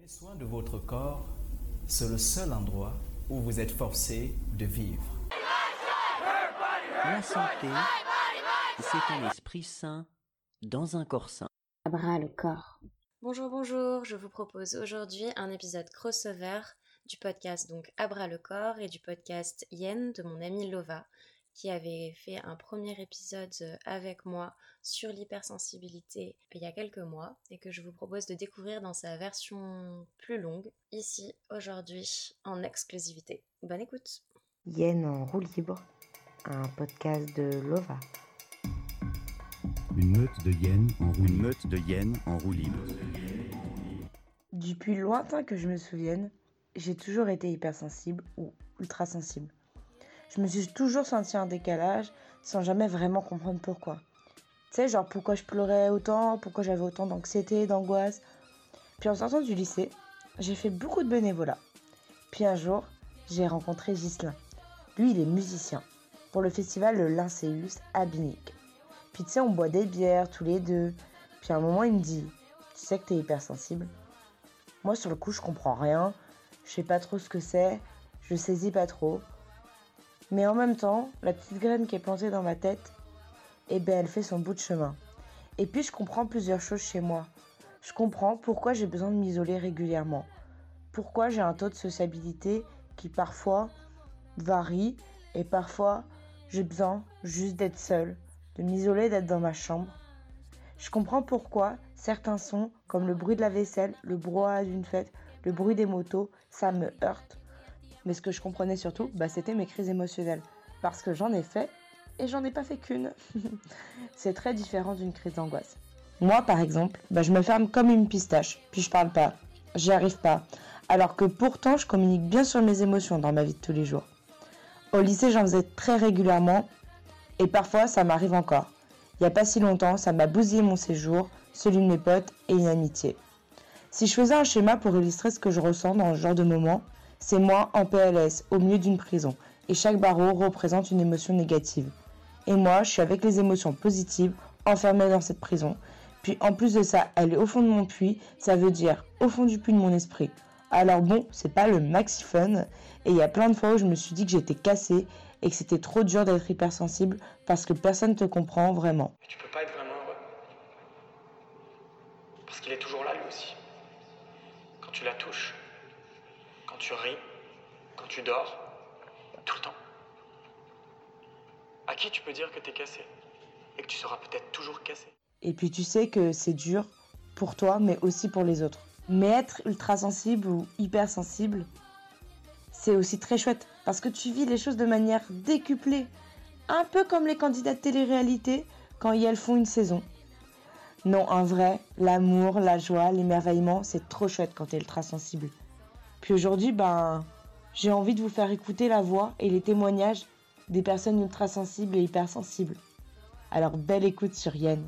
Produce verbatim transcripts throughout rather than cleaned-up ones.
Prenez soin de votre corps, c'est le seul endroit où vous êtes forcé de vivre. La santé, c'est un esprit sain dans un corps sain. À bras le corps. Bonjour, bonjour, je vous propose aujourd'hui un épisode crossover du podcast donc À bras le corps et du podcast Yen de mon amie Lova qui avait fait un premier épisode avec moi sur l'hypersensibilité il y a quelques mois et que je vous propose de découvrir dans sa version plus longue ici aujourd'hui en exclusivité. Bonne écoute. Yen en roue libre, un podcast de Lova. Une meute de hyènes en roue, Une meute de hyènes en roue libre. Du plus lointain que je me souvienne, j'ai toujours été hypersensible ou ultra sensible. Je me suis toujours senti un décalage sans jamais vraiment comprendre pourquoi. Tu sais, genre pourquoi je pleurais autant, pourquoi j'avais autant d'anxiété, d'angoisse. Puis en sortant du lycée, j'ai fait beaucoup de bénévolat. Puis un jour, j'ai rencontré Ghislain. Lui, il est musicien pour le festival de Lyncéus à Binic. Puis tu sais, on boit des bières tous les deux. Puis à un moment, il me dit « Tu sais que t'es hypersensible ?» Moi, sur le coup, je comprends rien. Je sais pas trop ce que c'est. Je saisis pas trop. Mais en même temps, la petite graine qui est plantée dans ma tête, eh ben, elle fait son bout de chemin. Et puis, je comprends plusieurs choses chez moi. Je comprends pourquoi j'ai besoin de m'isoler régulièrement. Pourquoi j'ai un taux de sociabilité qui parfois varie et parfois j'ai besoin juste d'être seule, de m'isoler, d'être dans ma chambre. Je comprends pourquoi certains sons, comme le bruit de la vaisselle, le brouhaha d'une fête, le bruit des motos, ça me heurte. Mais ce que je comprenais surtout, bah, c'était mes crises émotionnelles. Parce que j'en ai fait et j'en ai pas fait qu'une. C'est très différent d'une crise d'angoisse. Moi, par exemple, bah, je me ferme comme une pistache, puis je parle pas, j'y arrive pas. Alors que pourtant, je communique bien sur mes émotions dans ma vie de tous les jours. Au lycée, j'en faisais très régulièrement et parfois, ça m'arrive encore. Il y a pas si longtemps, ça m'a bousillé mon séjour, celui de mes potes et une amitié. Si je faisais un schéma pour illustrer ce que je ressens dans ce genre de moment, c'est moi en P L S, au milieu d'une prison, et chaque barreau représente une émotion négative. Et moi, je suis avec les émotions positives, enfermée dans cette prison. Puis en plus de ça, elle est au fond de mon puits, ça veut dire au fond du puits de mon esprit. Alors bon, c'est pas le maxi fun, et il y a plein de fois où je me suis dit que j'étais cassée, et que c'était trop dur d'être hypersensible, parce que personne te comprend vraiment. Mais tu peux pas être vraiment heureux. Parce qu'il est toujours là, lui aussi. Quand tu la touches, quand tu ris, quand tu dors, tout le temps. À qui tu peux dire que t'es cassé et que tu seras peut-être toujours cassé. Et puis tu sais que c'est dur pour toi, mais aussi pour les autres. Mais être ultra sensible ou hypersensible, c'est aussi très chouette, parce que tu vis les choses de manière décuplée. Un peu comme les candidats de télé-réalité quand elles font une saison. Non, en vrai, l'amour, la joie, l'émerveillement, c'est trop chouette quand t'es ultra sensible. Puis aujourd'hui, ben, j'ai envie de vous faire écouter la voix et les témoignages des personnes ultra sensibles et hypersensibles. Alors, belle écoute sur Yen.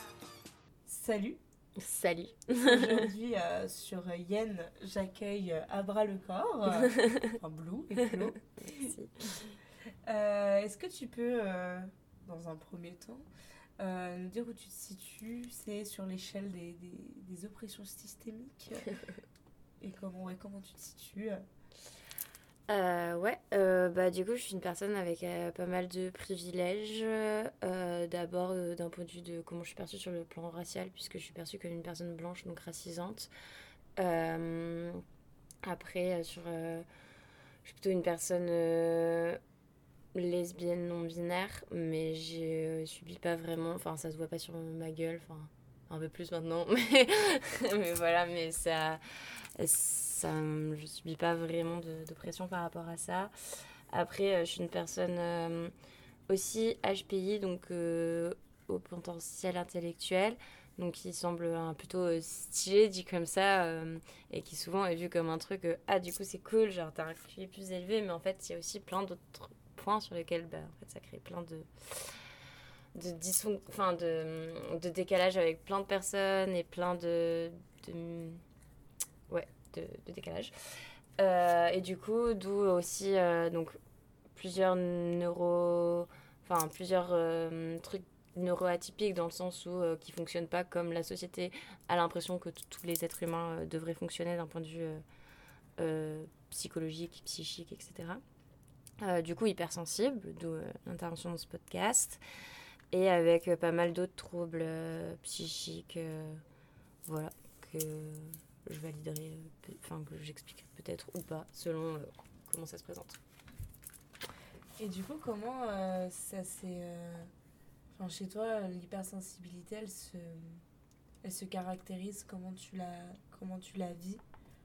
Salut. Salut. Aujourd'hui, euh, sur Yen, j'accueille euh, à bras le corps, euh, enfin Blue et Flo. Merci. Euh, est-ce que tu peux, euh, dans un premier temps, euh, nous dire où tu te situes, c'est sur l'échelle des, des, des oppressions systémiques et comment, ouais, comment tu te situes? Euh, ouais, euh, bah du coup je suis une personne avec euh, pas mal de privilèges. Euh, d'abord euh, d'un point de vue de comment je suis perçue sur le plan racial, puisque je suis perçue comme une personne blanche, donc racisante. Euh, après, euh, sur, euh, je suis plutôt une personne euh, lesbienne non binaire, mais je subis pas vraiment, enfin ça se voit pas sur ma gueule, enfin un peu plus maintenant, mais, mais voilà, mais ça... Ça, je subis pas vraiment de, de pression par rapport à ça. Après, euh, je suis une personne euh, aussi H P I, donc euh, au potentiel intellectuel, donc qui semble euh, plutôt euh, stylé, dit comme ça, euh, et qui souvent est vu comme un truc, euh, ah du coup c'est cool, genre t'as un Q I plus élevé, mais en fait il y a aussi plein d'autres points sur lesquels bah, en fait, ça crée plein de... de dysfon... enfin, de, de décalage avec plein de personnes et plein de... de... ouais, de, de décalage. Euh, et du coup, d'où aussi euh, donc, plusieurs neuro... Enfin, plusieurs euh, trucs neuroatypique dans le sens où euh, qui fonctionne pas comme la société a l'impression que t- tous les êtres humains euh, devraient fonctionner d'un point de vue euh, euh, psychologique, psychique, et cetera. Euh, du coup, hypersensible, d'où euh, l'intervention dans ce podcast, et avec euh, pas mal d'autres troubles euh, psychiques, euh, voilà, que je validerai, enfin euh, que j'expliquerai peut-être ou pas, selon euh, comment ça se présente. Et du coup, comment euh, ça s'est... euh, Enfin, chez toi, l'hypersensibilité, elle se, elle se caractérise, comment tu la, comment tu la vis?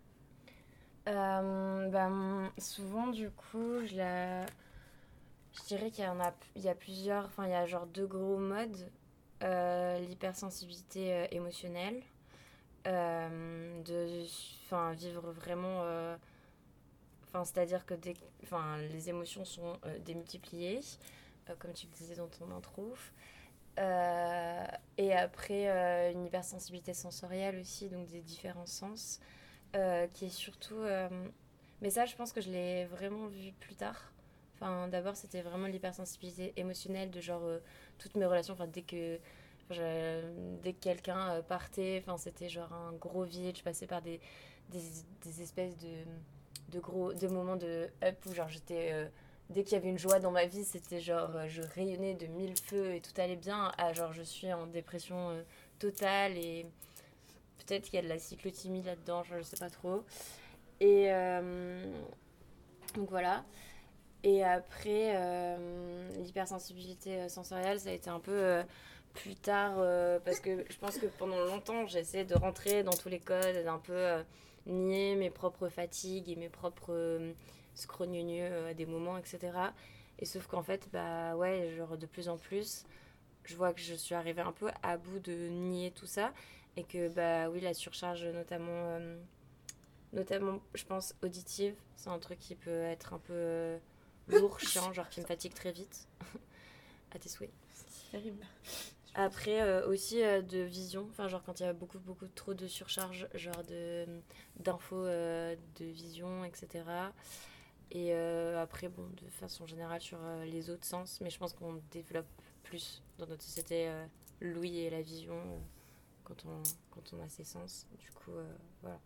Euh, bah, souvent, du coup, je, la... je dirais qu'il y en a, il y a plusieurs, enfin, il y a genre deux gros modes. Euh, l'hypersensibilité euh, émotionnelle, euh, de enfin, vivre vraiment... euh, Enfin, c'est-à-dire que dès, enfin, les émotions sont euh, démultipliées, euh, comme tu le disais dans ton intro. Euh, et après, euh, une hypersensibilité sensorielle aussi, donc des différents sens, euh, qui est surtout... euh, mais ça, je pense que je l'ai vraiment vu plus tard. Enfin, d'abord, c'était vraiment l'hypersensibilité émotionnelle de genre euh, toutes mes relations. Enfin, dès que, enfin, je- dès que quelqu'un euh, partait, enfin, c'était genre un gros vide. Je passais par des, des, des espèces de, de gros de moments de up où genre j'étais... euh, dès qu'il y avait une joie dans ma vie, c'était genre euh, je rayonnais de mille feux et tout allait bien. À genre je suis en dépression euh, totale et peut-être qu'il y a de la cyclothymie là-dedans, je ne sais pas trop. Et euh, donc voilà. Et après, euh, l'hypersensibilité sensorielle, ça a été un peu euh, plus tard, euh, parce que je pense que pendant longtemps, j'ai essayé de rentrer dans tous les codes, d'un peu euh, nier mes propres fatigues et mes propres euh, scrogneux euh, à des moments, et cetera. Et sauf qu'en fait, bah ouais, genre de plus en plus, je vois que je suis arrivée un peu à bout de nier tout ça. Et que, bah oui, la surcharge, notamment, euh, notamment je pense, auditive, c'est un truc qui peut être un peu... euh, lourd, chiant, genre qui me fatigue très vite. À tes souhaits. C'est terrible. Après, euh, aussi euh, de vision, enfin, genre quand il y a beaucoup, beaucoup trop de surcharge, genre de, d'infos, euh, de vision, et cetera. Et euh, après, bon, de façon générale sur euh, les autres sens, mais je pense qu'on développe plus dans notre société euh, l'ouïe et la vision euh, quand, on, quand on a ces sens. Du coup, euh, voilà.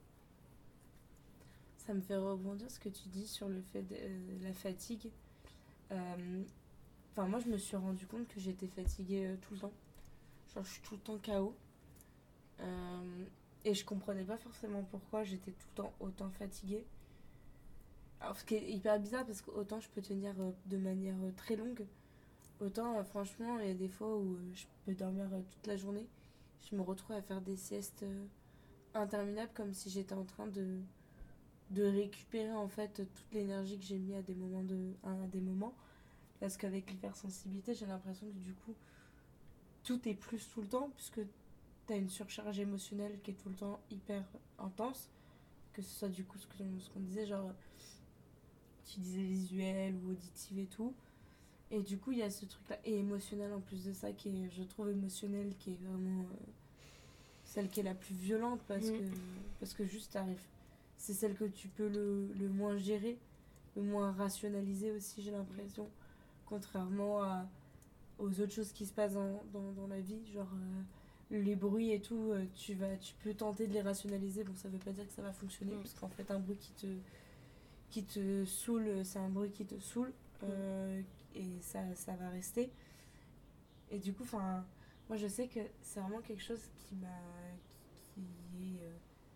Ça me fait rebondir ce que tu dis sur le fait de euh, la fatigue. Euh, Enfin, moi, je me suis rendu compte que j'étais fatiguée euh, tout le temps. Genre, je suis tout le temps K O. Euh, et je comprenais pas forcément pourquoi j'étais tout le temps autant fatiguée. Alors, ce qui est hyper bizarre, parce qu'autant je peux tenir euh, de manière euh, très longue, autant, euh, franchement, il y a des fois où euh, je peux dormir euh, toute la journée. Je me retrouve à faire des siestes euh, interminables, comme si j'étais en train de, de récupérer, en fait, toute l'énergie que j'ai mis à des moments de, à des moments. Parce qu'avec l'hypersensibilité, j'ai l'impression que du coup, tout est plus tout le temps, puisque t'as une surcharge émotionnelle qui est tout le temps hyper intense. Que ce soit du coup ce qu'on, ce qu'on disait, genre, tu disais visuel ou auditif et tout. Et du coup, il y a ce truc-là, et émotionnel en plus de ça, qui est, je trouve, émotionnel, qui est vraiment euh, celle qui est la plus violente, parce, Mm. que, parce que juste t'arrives. C'est celle que tu peux le, le moins gérer, le moins rationaliser aussi, j'ai l'impression. Contrairement à, aux autres choses qui se passent dans, dans, dans la vie, genre euh, les bruits et tout, euh, tu, vas, tu peux tenter de les rationaliser. Bon, ça veut pas dire que ça va fonctionner, Mm. parce qu'en fait, un bruit qui te, qui te saoule, c'est un bruit qui te saoule, euh, et ça, ça va rester. Et du coup, enfin, moi je sais que c'est vraiment quelque chose qui m'a. qui, qui est. euh,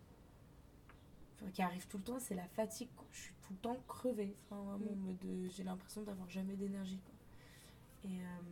Enfin, qui arrive tout le temps, c'est la fatigue, quoi. Je suis tout le temps crevée. Enfin, vraiment, en mode, euh, j'ai l'impression d'avoir jamais d'énergie, quoi. Et, euh,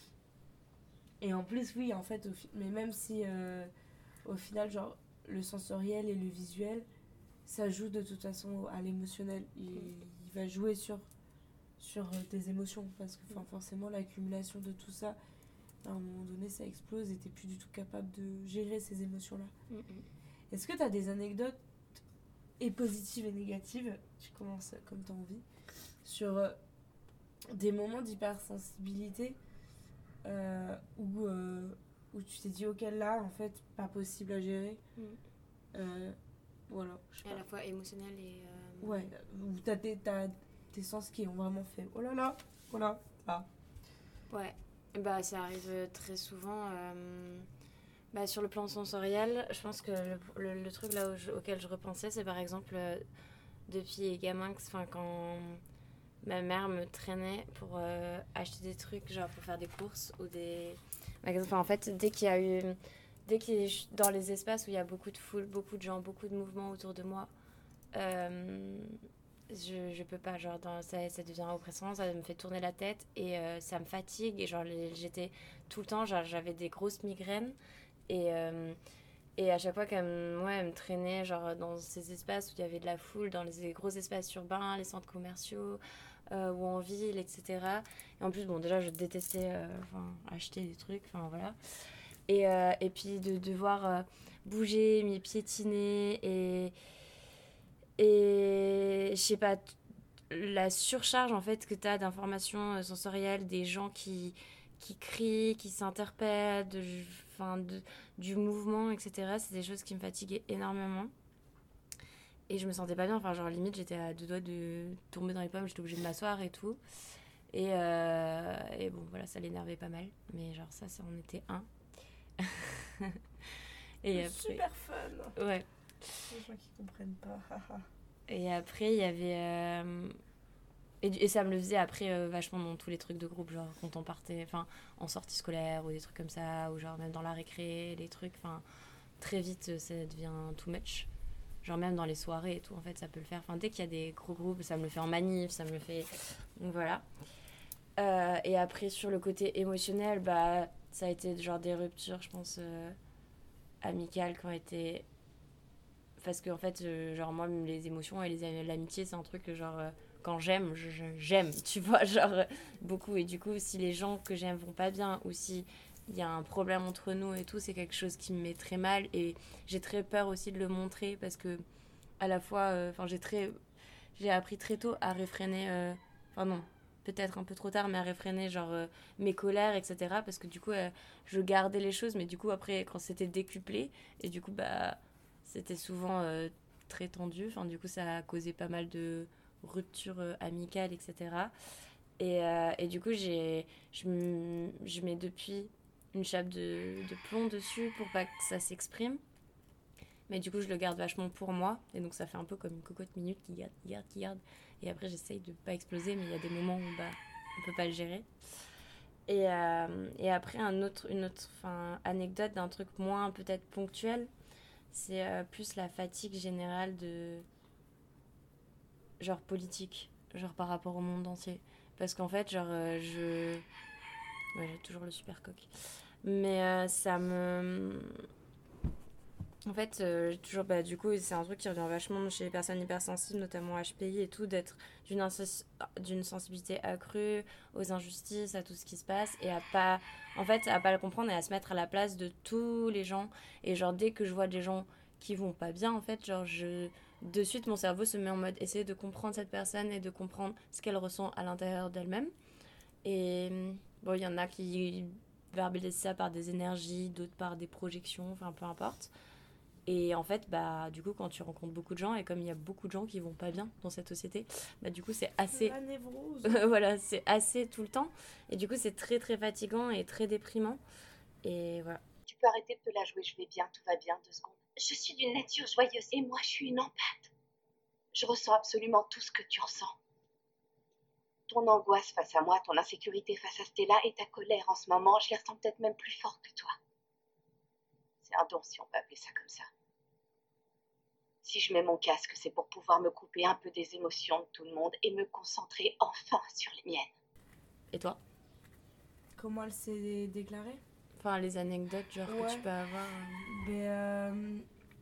et en plus, oui, en fait, au fi- mais même si euh, au final, genre, le sensoriel et le visuel, ça joue de toute façon à l'émotionnel. Il, il va jouer sur, sur euh, tes émotions, parce que enfin, forcément, l'accumulation de tout ça, à un moment donné, ça explose et t'es plus du tout capable de gérer ces émotions-là. Mm, mm. Est-ce que t'as des anecdotes, et positives et négatives, tu commences comme tu as envie, sur euh, des moments d'hypersensibilité euh, où, euh, où tu t'es dit, ok, là, en fait, pas possible à gérer. Mm. Euh, voilà. Je sais À pas. la fois émotionnel et... euh, Ouais, où t'as tes, t'as tes sens qui ont vraiment fait, oh là là, voilà, là. Ouais. Bah, ça arrive très souvent. Euh, bah, sur le plan sensoriel, je pense que le, le, le truc là où je, auquel je repensais, c'est par exemple, euh, depuis gamin, que, quand ma mère me traînait pour euh, acheter des trucs, genre pour faire des courses ou des magasins. Enfin, en fait, dès qu'il y a eu. Dès qu'il est dans les espaces où il y a beaucoup de foule, beaucoup de gens, beaucoup de mouvements autour de moi, euh, je, je peux pas, genre dans, ça, ça devient oppressant, ça me fait tourner la tête et euh, ça me fatigue et genre les, j'étais tout le temps, genre j'avais des grosses migraines et, euh, et à chaque fois qu'elle me, ouais, elle me traînait genre dans ces espaces où il y avait de la foule, dans les gros espaces urbains, les centres commerciaux euh, ou en ville, et cetera. Et en plus, bon, déjà je détestais euh, acheter des trucs, enfin voilà. Et, euh, et puis de devoir euh, bouger, m'y piétiner et, et je sais pas, t- la surcharge en fait que tu as d'informations euh, sensorielles, des gens qui, qui crient, qui s'interpellent, de, enfin, de, du mouvement, et cetera. C'est des choses qui me fatiguaient énormément. Et je me sentais pas bien, enfin genre limite j'étais à deux doigts de tomber dans les pommes, j'étais obligée de m'asseoir et tout. Et, euh, et bon voilà, ça l'énervait pas mal. Mais genre ça, ça en était un. Et après, super fun. Ouais. Les gens qui comprennent pas. Et après il y avait euh... et, et ça me le faisait après euh, vachement dans tous les trucs de groupe, genre quand on partait, enfin en sortie scolaire ou des trucs comme ça, ou genre même dans la récré, les trucs, enfin très vite ça devient too much, genre même dans les soirées et tout en fait ça peut le faire, enfin dès qu'il y a des gros groupes ça me le fait en manif, ça me le fait, donc voilà. Euh, et après sur le côté émotionnel, bah ça a été genre des ruptures je pense euh, amicales qui ont été, parce que en fait euh, genre moi les émotions et les, l'amitié c'est un truc que genre euh, quand j'aime je, je, j'aime tu vois genre euh, beaucoup, et du coup si les gens que j'aime vont pas bien ou si il y a un problème entre nous et tout, c'est quelque chose qui me met très mal et j'ai très peur aussi de le montrer parce que à la fois enfin euh, j'ai très j'ai appris très tôt à réfréner enfin euh, non peut-être un peu trop tard, mais à réfréner genre euh, mes colères, et cetera. Parce que du coup, euh, je gardais les choses, mais du coup, après, quand c'était décuplé, et du coup, bah, c'était souvent euh, très tendu. Enfin, du coup, ça a causé pas mal de ruptures euh, amicales, et cetera. Et, euh, et du coup, j'ai, je, je mets depuis une chape de, de plomb dessus pour pas que ça s'exprime. Mais du coup, je le garde vachement pour moi. Et donc, ça fait un peu comme une cocotte minute qui garde, qui garde, qui garde. Et après, j'essaye de pas exploser, mais il y a des moments où bah, on peut pas le gérer. Et, euh, et après, un autre, une autre anecdote d'un truc moins peut-être ponctuel, c'est euh, plus la fatigue générale de genre politique, genre par rapport au monde entier. Parce qu'en fait, genre, euh, je... Ouais, j'ai toujours le super coq. Mais euh, ça me... En fait, euh, toujours, bah, du coup, c'est un truc qui revient vachement chez les personnes hypersensibles, notamment H P I et tout, d'être d'une, insens- d'une sensibilité accrue aux injustices, à tout ce qui se passe, et à pas, en fait, à pas le comprendre et à se mettre à la place de tous les gens. Et genre, dès que je vois des gens qui vont pas bien, en fait, genre, je, de suite, mon cerveau se met en mode essayer de comprendre cette personne et de comprendre ce qu'elle ressent à l'intérieur d'elle-même. Et bon, il y en a qui verbalisent ça par des énergies, d'autres par des projections, enfin, peu importe. Et en fait, bah, du coup, quand tu rencontres beaucoup de gens, et comme il y a beaucoup de gens qui vont pas bien dans cette société, bah, du coup, c'est assez... La névrose. voilà, c'est assez tout le temps. Et du coup, c'est très, très fatigant et très déprimant. Et voilà. Tu peux arrêter de te la jouer, je vais bien, tout va bien, deux secondes. Je suis d'une nature joyeuse, et moi, je suis une empathe. Je ressens absolument tout ce que tu ressens. Ton angoisse face à moi, ton insécurité face à Stella et ta colère en ce moment, je les ressens peut-être même plus fort que toi. C'est un don, si on peut appeler ça comme ça. Si je mets mon casque, c'est pour pouvoir me couper un peu des émotions de tout le monde et me concentrer enfin sur les miennes. Et toi ? Comment elle s'est déclarée ? Enfin, les anecdotes genre ouais. que tu peux avoir. Mais euh...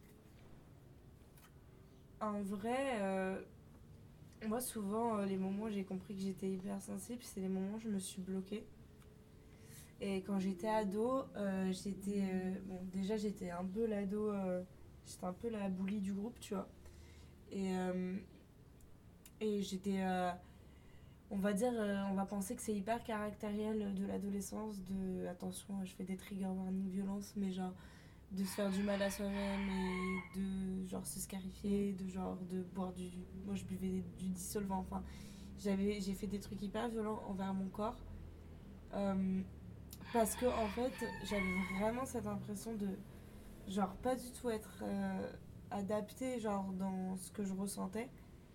en vrai, euh... moi souvent, euh, les moments où j'ai compris que j'étais hypersensible, c'est les moments où je me suis bloquée. Et quand j'étais ado, euh, j'étais... Euh... Bon, déjà, j'étais un peu l'ado... Euh... J'étais un peu la bully du groupe, tu vois. Et, euh, et j'étais... Euh, on va dire, euh, on va penser que c'est hyper caractériel de l'adolescence, de... Attention, je fais des trigger warning violence, mais genre de se faire du mal à soi-même et de genre se scarifier, de genre de boire du... Moi, je buvais du dissolvant, enfin... J'avais, j'ai fait des trucs hyper violents envers mon corps. Euh, parce que en fait, j'avais vraiment cette impression de genre pas du tout être euh, adaptée genre dans ce que je ressentais.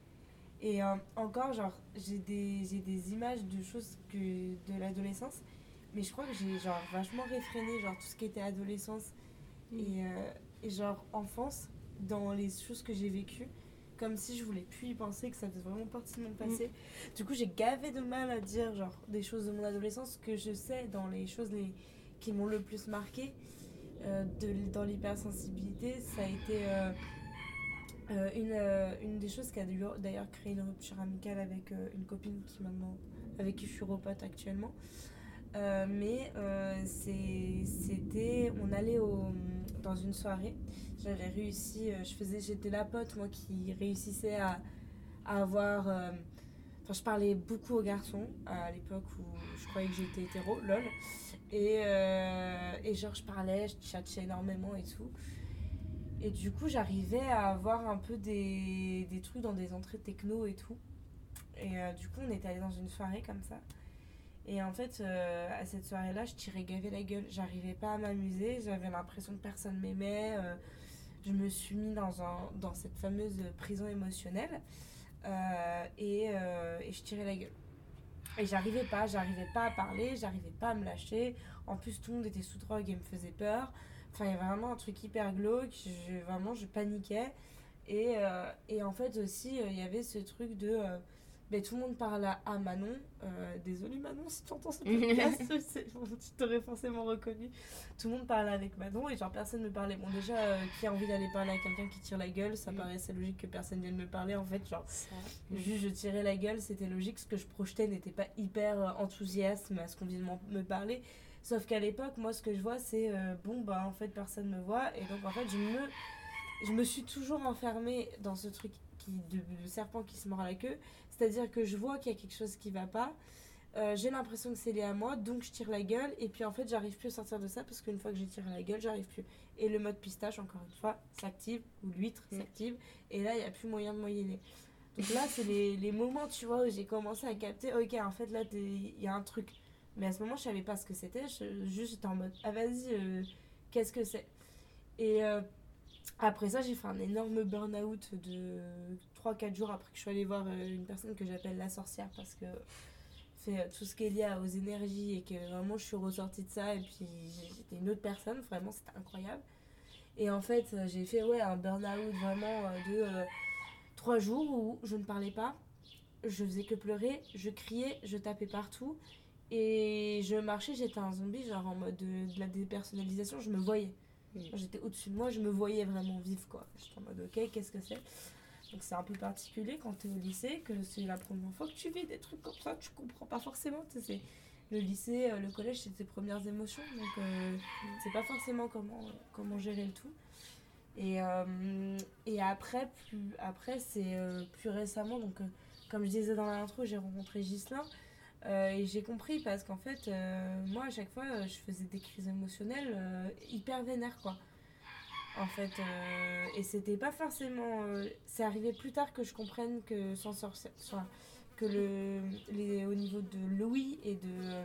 Et euh, encore genre j'ai des j'ai des images de choses que de l'adolescence, mais je crois que j'ai genre vachement réfréné genre tout ce qui était adolescence mmh. et euh, et genre enfance dans les choses que j'ai vécues, comme si je voulais plus y penser, que ça faisait vraiment partie de mon passé. Mmh. Du coup, j'ai gavé de mal à dire genre des choses de mon adolescence que je sais dans les choses les, qui m'ont le plus marqué. Euh, de, dans l'hypersensibilité, ça a été euh, euh, une, euh, une des choses qui a d'ailleurs créé une rupture amicale avec euh, une copine qui maintenant, avec qui je suis repote actuellement. Euh, mais euh, c'est, c'était, on allait au, dans une soirée. J'avais réussi, euh, je faisais, j'étais la pote moi qui réussissait à, à avoir, enfin euh, je parlais beaucoup aux garçons à l'époque où je croyais que j'étais hétéro, lol. Et, euh, et genre je parlais, je tchatchais énormément et tout. Et du coup j'arrivais à avoir un peu des, des trucs dans des entrées techno et tout. Et euh, du coup on était allé dans une soirée comme ça. Et en fait, euh, à cette soirée-là, je tirais gavé la gueule. J'arrivais pas à m'amuser, j'avais l'impression que personne m'aimait. Euh, je me suis mis dans, un, dans cette fameuse prison émotionnelle euh, et, euh, et je tirais la gueule. Et j'arrivais pas, j'arrivais pas à parler, j'arrivais pas à me lâcher. En plus, tout le monde était sous drogue et me faisait peur. Enfin, il y avait vraiment un truc hyper glauque. Je, vraiment, je paniquais. Et, euh, et en fait aussi, il euh, y avait ce truc de... Euh, mais tout le monde parle à, à Manon. Euh, désolée Manon, si tu entends ce podcast, bon, tu t'aurais forcément reconnu. Tout le monde parlait avec Manon et genre personne ne me parlait. Bon déjà, euh, qui a envie d'aller parler à quelqu'un qui tire la gueule, ça mm. paraissait logique que personne vienne me parler. En fait, genre, ça. juste je tirais la gueule, c'était logique. Ce que je projetais n'était pas hyper euh, enthousiaste à ce qu'on vienne me parler. Sauf qu'à l'époque, moi, ce que je vois, c'est euh, bon, bah en fait, personne me voit. Et donc, en fait, je me, je me suis toujours enfermée dans ce truc qui, de, de serpent qui se mord à la queue. C'est-à-dire que je vois qu'il y a quelque chose qui va pas, euh, j'ai l'impression que c'est lié à moi, donc je tire la gueule, et puis en fait j'arrive plus à sortir de ça parce qu'une fois que j'ai tiré la gueule, j'arrive plus. Et le mode pistache, encore une fois, s'active, ou l'huître mmh. s'active, et là il n'y a plus moyen de moyenner. Donc là c'est les, les moments, tu vois, où j'ai commencé à capter, ok, en fait là il y a un truc. Mais à ce moment je savais pas ce que c'était, je, juste j'étais en mode, ah vas-y, euh, qu'est-ce que c'est ? Et euh, après ça, j'ai fait un énorme burn-out de trois quatre jours après que je suis allée voir une personne que j'appelle la sorcière parce que fait tout ce qui est lié aux énergies et que vraiment je suis ressortie de ça et puis j'étais une autre personne, vraiment c'était incroyable. Et en fait, j'ai fait ouais, un burn-out vraiment de euh, trois jours où je ne parlais pas, je faisais que pleurer, je criais, je tapais partout et je marchais, j'étais un zombie, genre en mode de, de la dépersonnalisation, je me voyais. J'étais au-dessus de moi, je me voyais vraiment vivre quoi. J'étais en mode ok, qu'est-ce que c'est ? Donc c'est un peu particulier quand t'es au lycée, que c'est la première fois que tu vis des trucs comme ça, tu comprends pas forcément. Tu sais, c'est le lycée, le collège, c'est tes premières émotions, donc euh, c'est pas forcément comment, comment gérer le tout. Et, euh, et après, plus, après c'est euh, plus récemment, donc euh, comme je disais dans l'intro, j'ai rencontré Ghislain. Euh, et j'ai compris parce qu'en fait, euh, moi à chaque fois, euh, je faisais des crises émotionnelles euh, hyper vénères quoi. En fait, euh, et c'était pas forcément. Euh, c'est arrivé plus tard que je comprenne que sans sorcière, soit que le, les, au niveau de l'ouïe et de. Euh,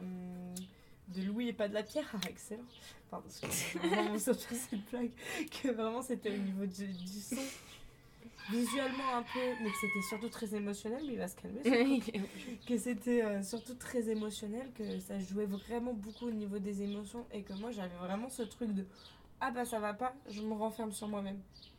de l'ouïe et pas de la pierre, ah, excellent. Pardon, j'ai vraiment sorti cette blague, que vraiment c'était au niveau du, du son. Visuellement un peu, mais que c'était surtout très émotionnel, mais il va se calmer. Que c'était euh, surtout très émotionnel, que ça jouait vraiment beaucoup au niveau des émotions et que moi j'avais vraiment ce truc de ah bah ça va pas, je me renferme sur moi-même.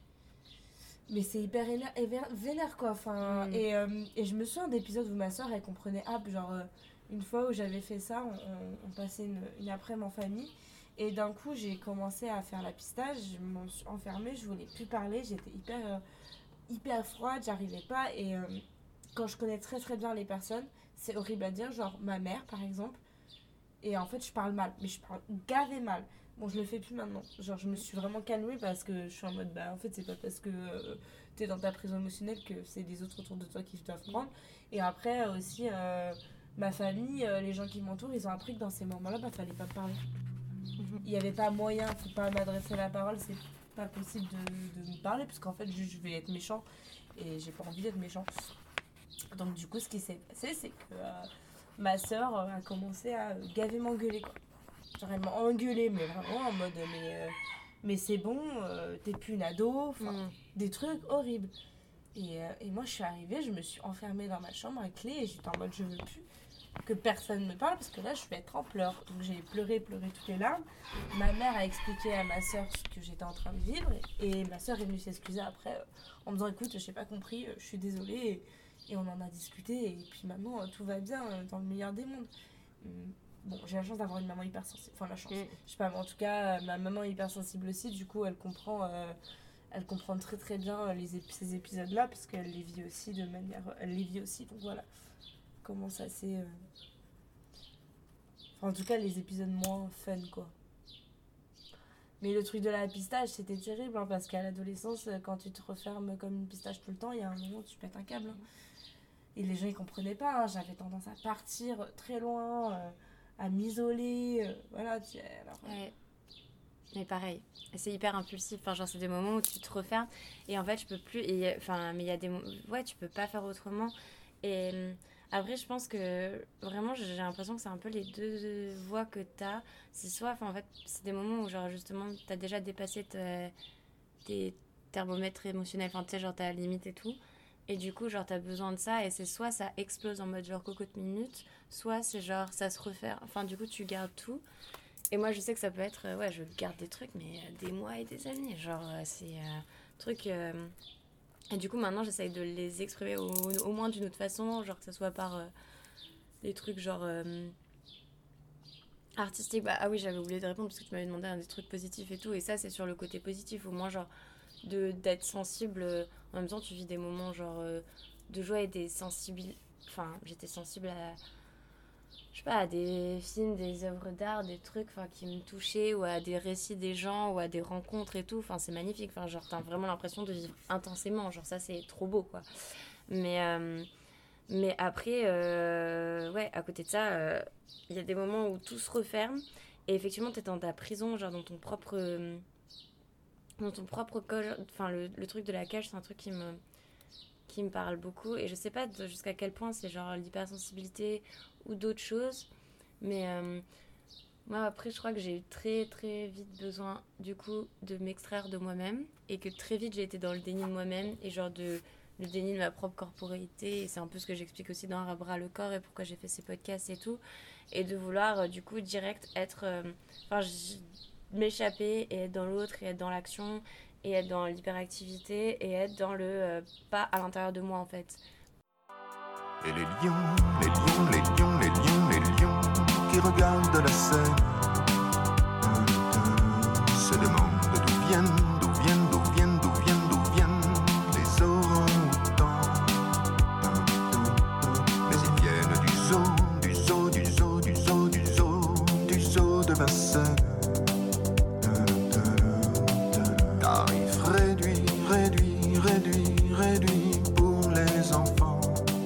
Mais c'est hyper éner- vénère quoi, enfin, mm. et, euh, et je me souviens d'épisodes où ma soeur elle comprenait ah, genre euh, une fois où j'avais fait ça, on, on, on passait une, une après-midi en famille. Et d'un coup j'ai commencé à faire la pistache, je m'en suis enfermée, je voulais plus parler, j'étais hyper. Euh, hyper froide, j'arrivais pas et euh, quand je connais très très bien les personnes, c'est horrible à dire, genre ma mère par exemple, et en fait je parle mal, mais je parle gavé mal. Bon, je le fais plus maintenant, genre je me suis vraiment calmée parce que je suis en mode bah en fait c'est pas parce que euh, t'es dans ta prison émotionnelle que c'est les autres autour de toi qui doivent prendre. Et après aussi euh, ma famille, euh, les gens qui m'entourent, ils ont appris que dans ces moments là bah fallait pas parler. Il y avait pas moyen, faut pas m'adresser la parole, c'est pas possible de, de me parler parce qu'en fait je, je vais être méchant et j'ai pas envie d'être méchant. Donc du coup ce qui s'est passé c'est que euh, ma soeur a commencé à gaver m'engueuler quoi. Genre, elle m'a engueulée, mais vraiment en mode, mais, euh, mais c'est bon, euh, t'es plus une ado, enfin, Mm. des trucs horribles. Et, euh, et moi, je suis arrivée, je me suis enfermée dans ma chambre à clé et j'étais en mode, je veux plus que personne me parle parce que là, je vais être en pleurs. Donc, j'ai pleuré, pleuré toutes les larmes. Ma mère a expliqué à ma soeur ce que j'étais en train de vivre et ma soeur est venue s'excuser après euh, en me disant, écoute, j'ai pas compris, euh, je suis désolée. Et, et on en a discuté et puis maintenant, euh, tout va bien euh, dans le meilleur des mondes. Hum, Bon, j'ai la chance d'avoir une maman hypersensible. Enfin, la chance. Mm. Je sais pas, mais en tout cas, euh, ma maman est hypersensible aussi. Du coup, elle comprend, euh, elle comprend très très bien euh, les ép- ces épisodes-là parce qu'elle les vit aussi de manière. Elle les vit aussi. Donc voilà. Comment ça s'est. euh, Enfin, en tout cas, les épisodes moins fun, quoi. Mais le truc de la pistache, c'était terrible hein, parce qu'à l'adolescence, euh, quand tu te refermes comme une pistache tout le temps, il y a un moment où tu pètes un câble. hein. Et les gens, ils comprenaient pas. hein. J'avais tendance à partir très loin. euh, à m'isoler, euh, voilà, tu alors, Ouais. Mais pareil, c'est hyper impulsif. Enfin, genre, c'est des moments où tu te refermes et en fait, je peux plus. Et, enfin, mais il y a des mo- ouais, tu peux pas faire autrement. Et hum, après, je pense que vraiment, j'ai l'impression que c'est un peu les deux voies que t'as. C'est soit, enfin, en fait, c'est des moments où, genre, justement, t'as déjà dépassé ta- tes thermomètres émotionnels. Enfin, tu sais, genre, t'as la limite et tout. Et du coup, genre, t'as besoin de ça. Et c'est soit ça explose en mode genre cocotte minute, soit c'est genre ça se refaire. Enfin, du coup, tu gardes tout. Et moi, je sais que ça peut être, euh, ouais, je garde des trucs, mais euh, des mois et des années. Genre, euh, c'est euh, truc. euh, Et du coup, maintenant, j'essaye de les exprimer au, au moins d'une autre façon, genre que ce soit par euh, des trucs genre euh, artistiques. Bah, ah oui, j'avais oublié de répondre parce que tu m'avais demandé un des trucs positifs et tout. Et ça, c'est sur le côté positif, au moins, genre, de, d'être sensible. euh, En même temps, tu vis des moments, genre, euh, de joie et des sensibilités. Enfin, j'étais sensible à je sais pas, à des films, des œuvres d'art, des trucs enfin, qui me touchaient, ou à des récits des gens, ou à des rencontres et tout. Enfin, c'est magnifique. Enfin, genre, t'as vraiment l'impression de vivre intensément. Genre, ça, c'est trop beau, quoi. Mais, euh, mais après, euh, ouais, à côté de ça, euh, il y a des moments où tout se referme. Et effectivement, t'es dans ta prison, genre dans ton propre... euh, dans ton propre cage. Enfin, le, le truc de la cage, c'est un truc qui me qui me parle beaucoup et je sais pas de- jusqu'à quel point c'est genre l'hypersensibilité ou d'autres choses mais euh, moi après je crois que j'ai eu très très vite besoin du coup de m'extraire de moi-même et que très vite j'ai été dans le déni de moi-même et genre de le déni de ma propre corporéité et c'est un peu ce que j'explique aussi dans Rabra le corps et pourquoi j'ai fait ces podcasts et tout et de vouloir euh, du coup direct être euh, enfin j- m'échapper et être dans l'autre et être dans l'action et être dans l'hyperactivité et être dans le euh, pas à l'intérieur de moi en fait. Et les lions, les lions, les lions, les lions, les lions qui regardent la scène se demandent d'où viennent, d'où viennent, d'où viennent, d'où viennent, d'où viennent les orang-outans. Mais ils viennent du zoo, du zoo, du zoo, du zoo, du zoo, du zoo de Vincennes. Tarif réduit, réduit, réduit, réduit pour les enfants.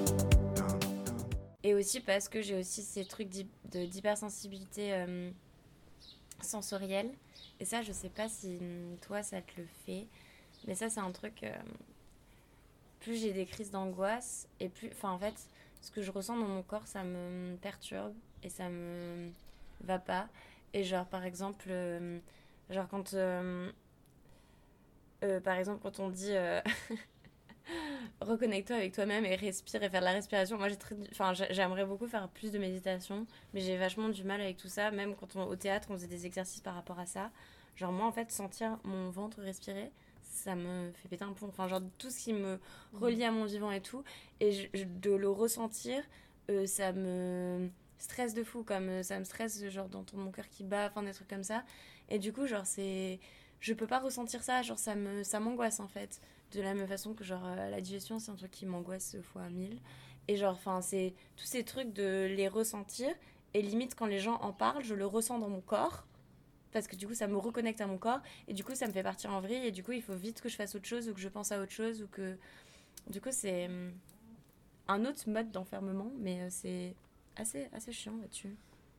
Et aussi parce que j'ai aussi ces trucs d'hy- de- d'hypersensibilité euh, sensorielle. Et ça, je sais pas si hum, toi, ça te le fait. Mais ça, c'est un truc... euh, plus j'ai des crises d'angoisse, et plus... Enfin, en fait, ce que je ressens dans mon corps, ça me perturbe. Et ça me va pas. Et genre, par exemple... euh, genre, quand... euh, euh, par exemple, quand on dit... euh, reconnecte-toi avec toi-même et respire et faire de la respiration. Moi, j'ai très, enfin, j'a- j'aimerais beaucoup faire plus de méditation, mais j'ai vachement du mal avec tout ça. Même quand on, au théâtre, on faisait des exercices par rapport à ça. Genre, moi, en fait, sentir mon ventre respirer, ça me fait péter un plomb. Enfin, genre, tout ce qui me relie à mon vivant et tout. Et je- je- de le ressentir, euh, ça me stresse de fou. Comme euh, ça me stresse, genre, d'entendre mon cœur qui bat, enfin, des trucs comme ça. Et du coup, genre, c'est... Je peux pas ressentir ça. Genre, ça me, ça m'angoisse, en fait. De la même façon que genre euh, la digestion c'est un truc qui m'angoisse fois mille et genre enfin c'est tous ces trucs de les ressentir et limite quand les gens en parlent je le ressens dans mon corps parce que du coup ça me reconnecte à mon corps et du coup ça me fait partir en vrille et du coup il faut vite que je fasse autre chose ou que je pense à autre chose ou que du coup c'est hum, un autre mode d'enfermement mais euh, c'est assez assez chiant là-dessus.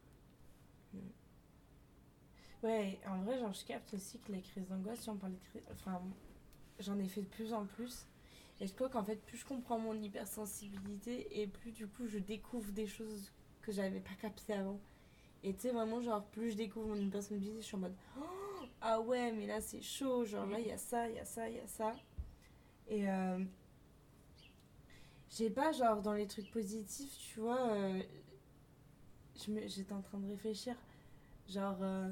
Ouais, en vrai, genre, je capte aussi que les crises d'angoisse, si on parle de crises... Enfin, j'en ai fait de plus en plus. Et je crois qu'en fait, plus je comprends mon hypersensibilité et plus du coup je découvre des choses que j'avais pas captées avant. Et tu sais, vraiment, genre, plus je découvre mon hypersensibilité, je suis en mode oh, ah ouais, mais là c'est chaud, genre là il y a ça, il y a ça, il y a ça. Et euh, je sais pas, genre dans les trucs positifs, tu vois, euh, je me, j'étais en train de réfléchir, genre. Euh,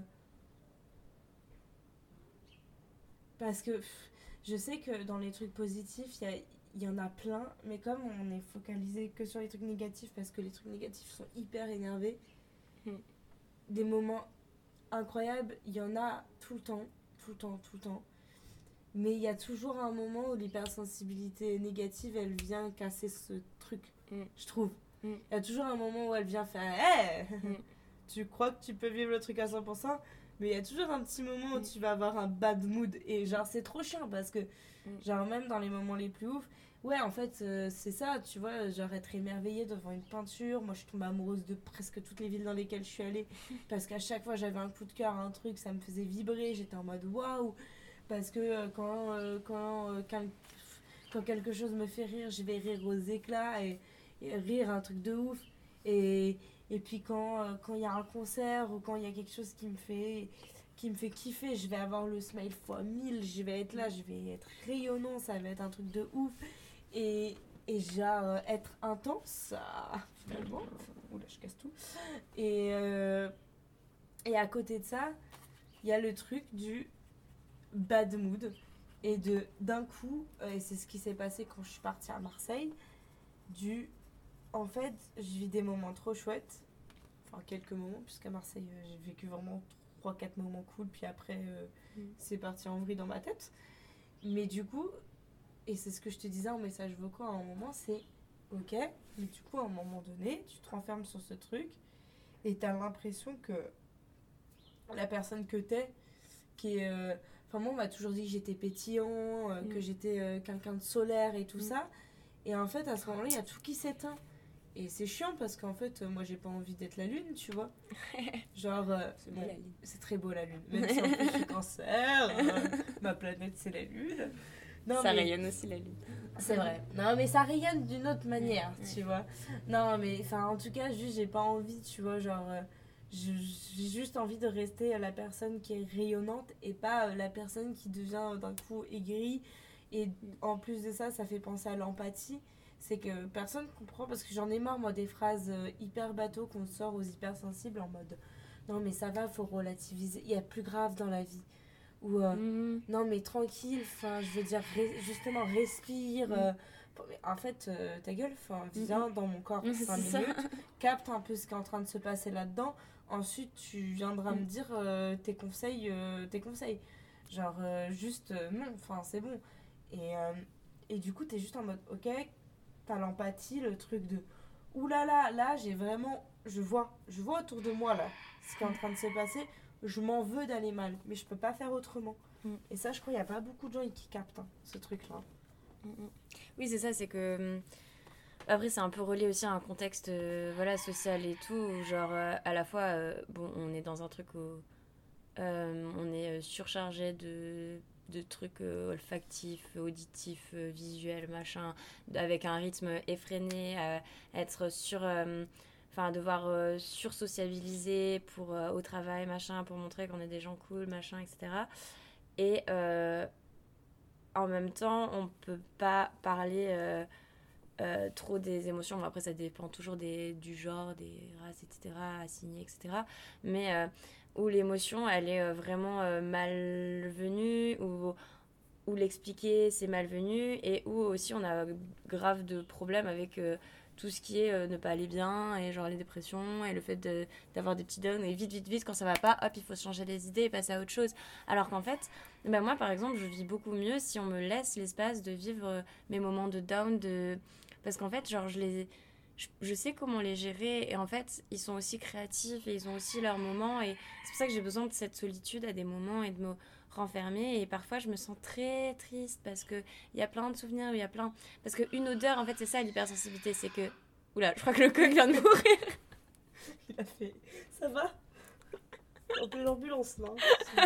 parce que pff, je sais que dans les trucs positifs, il y a. Il y en a plein, mais comme on est focalisé que sur les trucs négatifs, parce que les trucs négatifs sont hyper énervés, mm. des moments incroyables, il y en a tout le temps, tout le temps, tout le temps. Mais il y a toujours un moment où l'hypersensibilité négative, elle vient casser ce truc, mm. je trouve. Il mm. y a toujours un moment où elle vient faire hey mm. Tu crois que tu peux vivre le truc à cent pour cent, mais il y a toujours un petit moment où mm. tu vas avoir un bad mood. Et genre, c'est trop chiant parce que, mm. genre, même dans les moments les plus ouf, ouais, en fait, euh, c'est ça, tu vois, genre être émerveillée devant une peinture. Moi, je suis tombée amoureuse de presque toutes les villes dans lesquelles je suis allée. Parce qu'à chaque fois, j'avais un coup de cœur, un truc, ça me faisait vibrer. J'étais en mode waouh. Parce que euh, quand, euh, quand, euh, quand, quand quelque chose me fait rire, je vais rire aux éclats et, et rire un truc de ouf. Et, et puis quand euh, quand il y a un concert ou quand il y a quelque chose qui me fait... qui me fait kiffer, je vais avoir le smile fois mille, je vais être là, je vais être rayonnant, ça va être un truc de ouf. Et, et genre, euh, être intense, ah, finalement, oula, je casse tout. Et, euh, et à côté de ça, il y a le truc du bad mood. Et de, d'un coup, euh, et c'est ce qui s'est passé quand je suis partie à Marseille, du, en fait, je vis des moments trop chouettes, enfin quelques moments, puisqu'à Marseille, euh, j'ai vécu vraiment trois quatre moments cool, puis après, euh, mm. c'est parti en vrille dans ma tête. Mais du coup, et c'est ce que je te disais en message vocal à un moment, c'est ok, mais du coup, à un moment donné, tu te renfermes sur ce truc et t'as l'impression que la personne que t'es, qui est... Euh, enfin, moi, on m'a toujours dit que j'étais pétillant, euh, mm. que j'étais euh, quelqu'un de solaire et tout mm. ça. Et en fait, à ce moment-là, il y a tout qui s'éteint. Et c'est chiant parce qu'en fait, euh, moi, j'ai pas envie d'être la lune, tu vois. Genre, euh, c'est, bon, c'est très beau la lune. Même si en plus, je suis cancer, euh, ma planète, c'est la lune. Non, ça mais... rayonne aussi la lune. C'est vrai. Non, mais ça rayonne d'une autre manière, ouais. tu vois. Non, mais en tout cas, juste, j'ai pas envie, tu vois, genre... Euh, je, j'ai juste envie de rester la personne qui est rayonnante et pas euh, la personne qui devient euh, d'un coup aigrie. Et en plus de ça, ça fait penser à l'empathie. C'est que personne comprend, parce que j'en ai marre, moi, des phrases euh, hyper bateaux qu'on sort aux hypersensibles en mode « Non, mais ça va, faut relativiser, il y a plus grave dans la vie. » Ou euh, mmh. « Non, mais tranquille, enfin, je veux dire, ré- justement, respire. Mmh. Euh, » Mais en fait, euh, ta gueule, viens mmh. dans mon corps cinq mmh, minutes, capte un peu ce qui est en train de se passer là-dedans. Ensuite, tu viendras mmh. me dire euh, tes conseils, euh, tes conseils. Genre, euh, juste, euh, non, enfin, c'est bon. Et, euh, et du coup, t'es juste en mode, ok, t'as l'empathie, le truc de oulala, là, là, j'ai vraiment, je vois, je vois autour de moi, là, ce qui est en train de se passer, je m'en veux d'aller mal, mais je peux pas faire autrement. Mm. Et ça, je crois, il n'y a pas beaucoup de gens qui captent hein, ce truc-là. Mm-mm. Oui, c'est ça, c'est que. Après, c'est un peu relié aussi à un contexte euh, voilà, social et tout, où, genre, euh, à la fois, euh, bon, on est dans un truc où euh, on est surchargé de. de trucs euh, olfactifs, auditifs, euh, visuels, machin, avec un rythme effréné, euh, être sur... Enfin, euh, devoir euh, sur-sociabiliser pour, euh, au travail, machin, pour montrer qu'on est des gens cool, machin, et cetera. Et euh, en même temps, on peut pas parler euh, euh, trop des émotions. Bon, après, ça dépend toujours des, du genre, des races, et cetera, assignées, et cetera. Mais... Euh, où l'émotion, elle est vraiment euh, malvenue, où, où l'expliquer, c'est malvenu, et où aussi on a grave de problèmes avec euh, tout ce qui est euh, ne pas aller bien, et genre les dépressions, et le fait de, d'avoir des petits downs, et vite, vite, vite, quand ça va pas, hop, il faut changer les idées et passer à autre chose. Alors qu'en fait, ben moi, par exemple, je vis beaucoup mieux si on me laisse l'espace de vivre mes moments de down, de... parce qu'en fait, genre, je les... Je, je sais comment les gérer et en fait ils sont aussi créatifs et ils ont aussi leurs moments et c'est pour ça que j'ai besoin de cette solitude à des moments et de me renfermer et parfois je me sens très triste parce qu'il y a plein de souvenirs, il y a plein... Parce qu'une odeur, en fait c'est ça l'hypersensibilité, c'est que... Oula, je crois que le coq vient de mourir. Il a fait... Ça va? On peut l'ambulance là.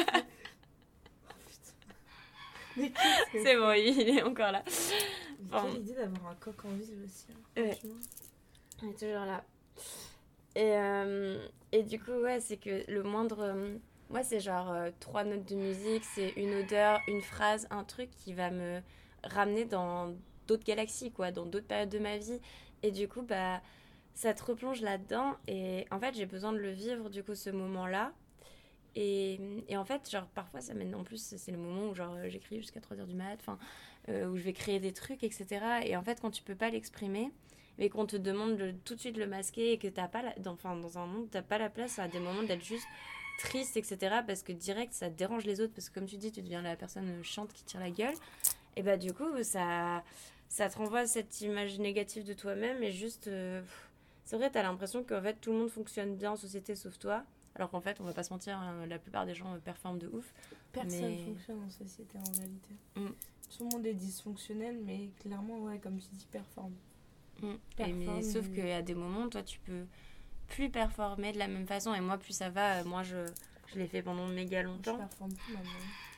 Mais qu'est-ce que... C'est bon, il est encore là. Enfin, quelle idée d'avoir un coq en vie aussi. Hein, ouais. Il est toujours là. Et, euh, et du coup, ouais, c'est que le moindre... euh, moi, c'est genre euh, trois notes de musique, c'est une odeur, une phrase, un truc qui va me ramener dans d'autres galaxies, quoi, dans d'autres périodes de ma vie. Et du coup, bah, ça te replonge là-dedans. Et en fait, j'ai besoin de le vivre, du coup, ce moment-là. Et, et en fait, genre, parfois, ça mène... En plus, c'est le moment où, genre, j'écris jusqu'à trois heures du mat', enfin, euh, où je vais créer des trucs, et cetera. Et en fait, quand tu peux pas l'exprimer, mais qu'on te demande de tout de suite le masquer et que t'as pas la... dans, enfin, dans un monde, t'as pas la place à des moments d'être juste triste, et cetera. Parce que direct, ça dérange les autres. Parce que comme tu dis, tu deviens la personne chante qui tire la gueule. Et bah du coup, ça, ça te renvoie cette image négative de toi-même. Et juste, euh, c'est vrai, t'as l'impression qu'en fait, tout le monde fonctionne bien en société sauf toi. Alors qu'en fait, on va pas se mentir, hein, la plupart des gens performent de ouf. Personne mais... fonctionne en société en réalité. Mm. Tout le monde est dysfonctionnel, mais clairement, ouais, comme tu dis, performe. Mm. Et mais, sauf qu'il y a des moments, toi, tu peux plus performer de la même façon. Et moi, plus ça va, euh, moi, je, je l'ai fait pendant méga longtemps. Je performe plus maintenant.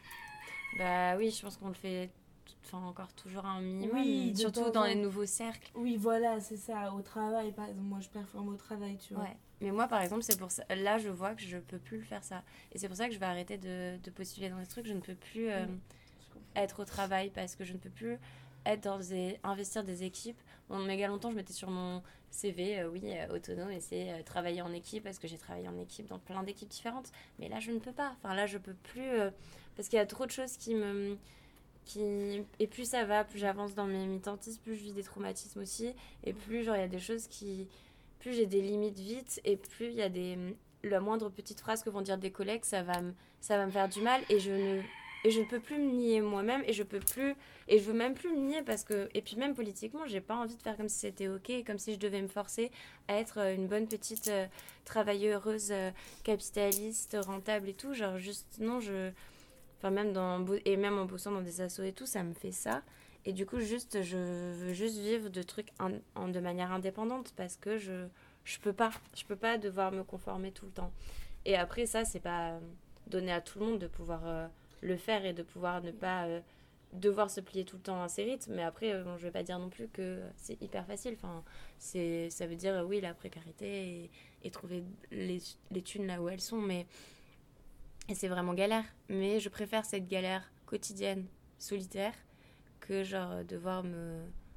Bah oui, je pense qu'on le fait enfin, encore toujours un minimum. Oui, surtout dans les nouveaux cercles. Oui, voilà, c'est ça. Au travail, par exemple, moi, je performe au travail, tu vois. Ouais. Mais moi, par exemple, c'est pour ça. Là, je vois que je peux plus le faire ça. Et c'est pour ça que je vais arrêter de, de postuler dans des trucs. Je ne peux plus euh, mmh. être au travail parce que je ne peux plus être dans des... investir des équipes. Bon, méga longtemps, je mettais sur mon C V, euh, oui, euh, autonome, et c'est euh, travailler en équipe parce que j'ai travaillé en équipe dans plein d'équipes différentes. Mais là, je ne peux pas. Enfin, là, je peux plus euh, parce qu'il y a trop de choses qui me... Qui... Et plus ça va, plus j'avance dans mes militantismes, plus je vis des traumatismes aussi. Et plus, genre, il y a des choses qui... Plus j'ai des limites vite et plus il y a des... La moindre petite phrase que vont dire des collègues, ça va me, ça va me faire du mal et je ne... Et je ne peux plus me nier moi-même et je peux plus... Et je veux même plus me nier parce que... Et puis même politiquement, j'ai pas envie de faire comme si c'était ok, comme si je devais me forcer à être une bonne petite euh, travailleuse euh, capitaliste, rentable et tout. Genre juste, non, je... Enfin, même dans... Et même en bossant dans des assos et tout, ça me fait ça. Et du coup, juste, je veux juste vivre de trucs in... en... de manière indépendante parce que je... Je peux pas. Je peux pas devoir me conformer tout le temps. Et après, ça, c'est pas donné à tout le monde de pouvoir... Euh, le faire et de pouvoir ne pas euh, devoir se plier tout le temps à ses rythmes. Mais après, euh, bon, je vais pas dire non plus que c'est hyper facile. Enfin, c'est, ça veut dire, oui, la précarité et, et trouver les, les thunes là où elles sont. Mais et c'est vraiment galère. Mais je préfère cette galère quotidienne, solitaire, que genre devoir me...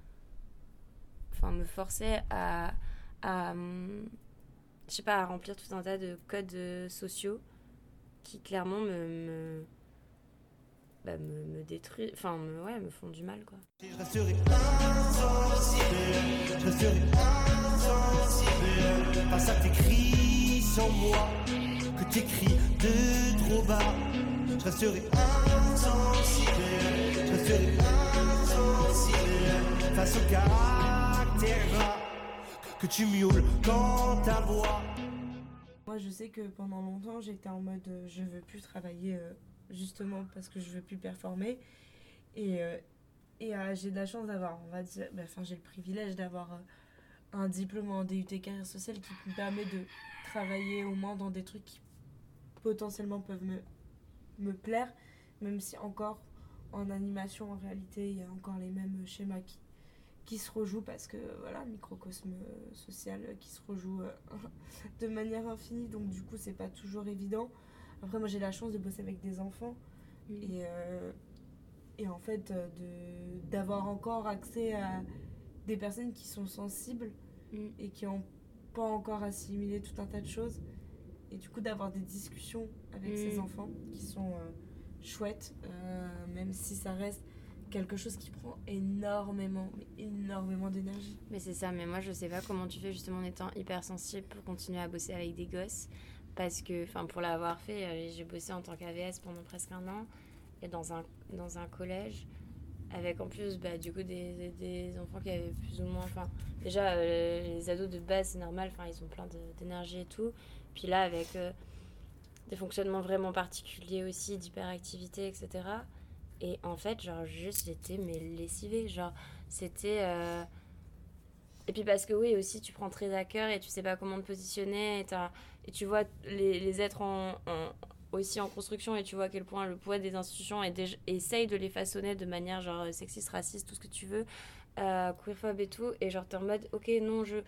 Enfin, me forcer à... à je sais pas, à remplir tout un tas de codes sociaux qui clairement me... me Bah, me, me détruisent, enfin, me, ouais, me font du mal, quoi. Je resterai insensible, je resterai insensible face à tes cris sans moi, que t'écris de trop bas. Je resterai insensible, je resterai insensible face au caractère que tu miaules quand ta voix. Moi, je sais que pendant longtemps, j'étais en mode euh, je veux plus travailler. Euh... justement parce que je veux plus performer et, euh, et euh, j'ai de la chance d'avoir on va dire bah, enfin j'ai le privilège d'avoir euh, un diplôme en D U T carrière sociale qui me permet de travailler au moins dans des trucs qui potentiellement peuvent me, me plaire, même si encore en animation en réalité il y a encore les mêmes schémas qui, qui se rejouent parce que voilà, microcosme social qui se rejoue euh, de manière infinie, donc du coup c'est pas toujours évident. Après, moi, j'ai la chance de bosser avec des enfants mmh. et, euh, et en fait, de, d'avoir encore accès à des personnes qui sont sensibles mmh. et qui n'ont pas encore assimilé tout un tas de choses. Et du coup, d'avoir des discussions avec mmh. ces enfants qui sont euh, chouettes, euh, même si ça reste quelque chose qui prend énormément, mais énormément d'énergie. Mais c'est ça, mais moi, je sais pas comment tu fais justement en étant hypersensible pour continuer à bosser avec des gosses. Parce que, enfin, pour l'avoir fait, euh, j'ai bossé en tant qu'A V S pendant presque un an et dans un, dans un collège avec en plus, bah, du coup, des, des enfants qui avaient plus ou moins, enfin, déjà, euh, les ados de base, c'est normal, enfin, ils ont plein de, d'énergie et tout. Puis là, avec euh, des fonctionnements vraiment particuliers aussi, d'hyperactivité, et cetera. Et en fait, genre, juste, j'étais, mais lessivée, genre, c'était... Euh... Et puis parce que oui, aussi, tu prends très à cœur et tu sais pas comment te positionner et, et tu vois les, les êtres en, en, aussi en construction et tu vois à quel point le poids des institutions et des, essaye de les façonner de manière genre sexiste, raciste, tout ce que tu veux, euh, queerphobe et tout. Et genre, t'es en mode, ok, non, je...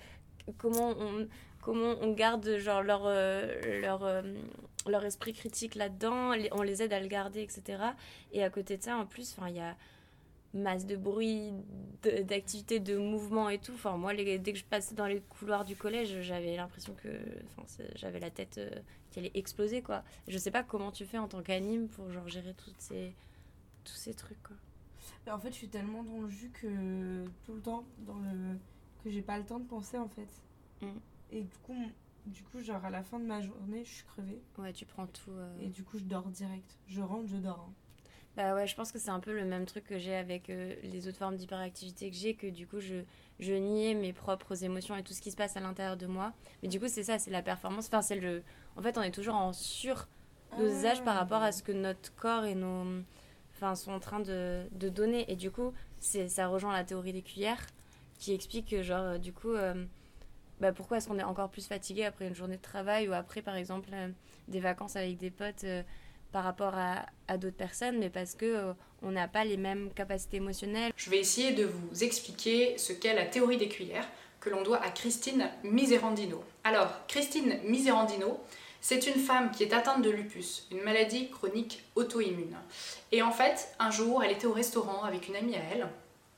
comment on, comment on garde genre, leur, euh, leur, euh, leur esprit critique là-dedans, les, on les aide à le garder, et cetera. Et à côté de ça, en plus, il y a masse de bruit, de, d'activité, de mouvement et tout. Enfin, moi, les, dès que je passais dans les couloirs du collège, j'avais l'impression que j'avais la tête euh, qui allait exploser, quoi. Je sais pas comment tu fais en tant qu'anime pour genre, gérer toutes ces, tous ces trucs, quoi. Mais en fait, je suis tellement dans le jus que tout le temps, dans le... que j'ai pas le temps de penser, en fait. Mm. Et du coup, du coup, genre, à la fin de ma journée, je suis crevée. Ouais, tu prends tout... Euh... Et du coup, je dors direct. Je rentre, je dors. Hein. Bah ouais, je pense que c'est un peu le même truc que j'ai avec euh, les autres formes d'hyperactivité que j'ai, que du coup, je, je niais mes propres émotions et tout ce qui se passe à l'intérieur de moi. Mais du coup, c'est ça, c'est la performance. Enfin, c'est le... En fait, on est toujours en surdosage ah. par rapport à ce que notre corps et nos... Enfin, sont en train de, de donner. Et du coup, c'est, ça rejoint la théorie des cuillères, qui explique que, genre, euh, du coup... Euh, bah, pourquoi est-ce qu'on est encore plus fatigué après une journée de travail ou après, par exemple, euh, des vacances avec des potes... Euh, par rapport à, à d'autres personnes, mais parce qu'on euh, n'a pas les mêmes capacités émotionnelles. Je vais essayer de vous expliquer ce qu'est la théorie des cuillères, que l'on doit à Christine Miserandino. Alors, Christine Miserandino, c'est une femme qui est atteinte de lupus, une maladie chronique auto-immune. Et en fait, un jour, elle était au restaurant avec une amie à elle,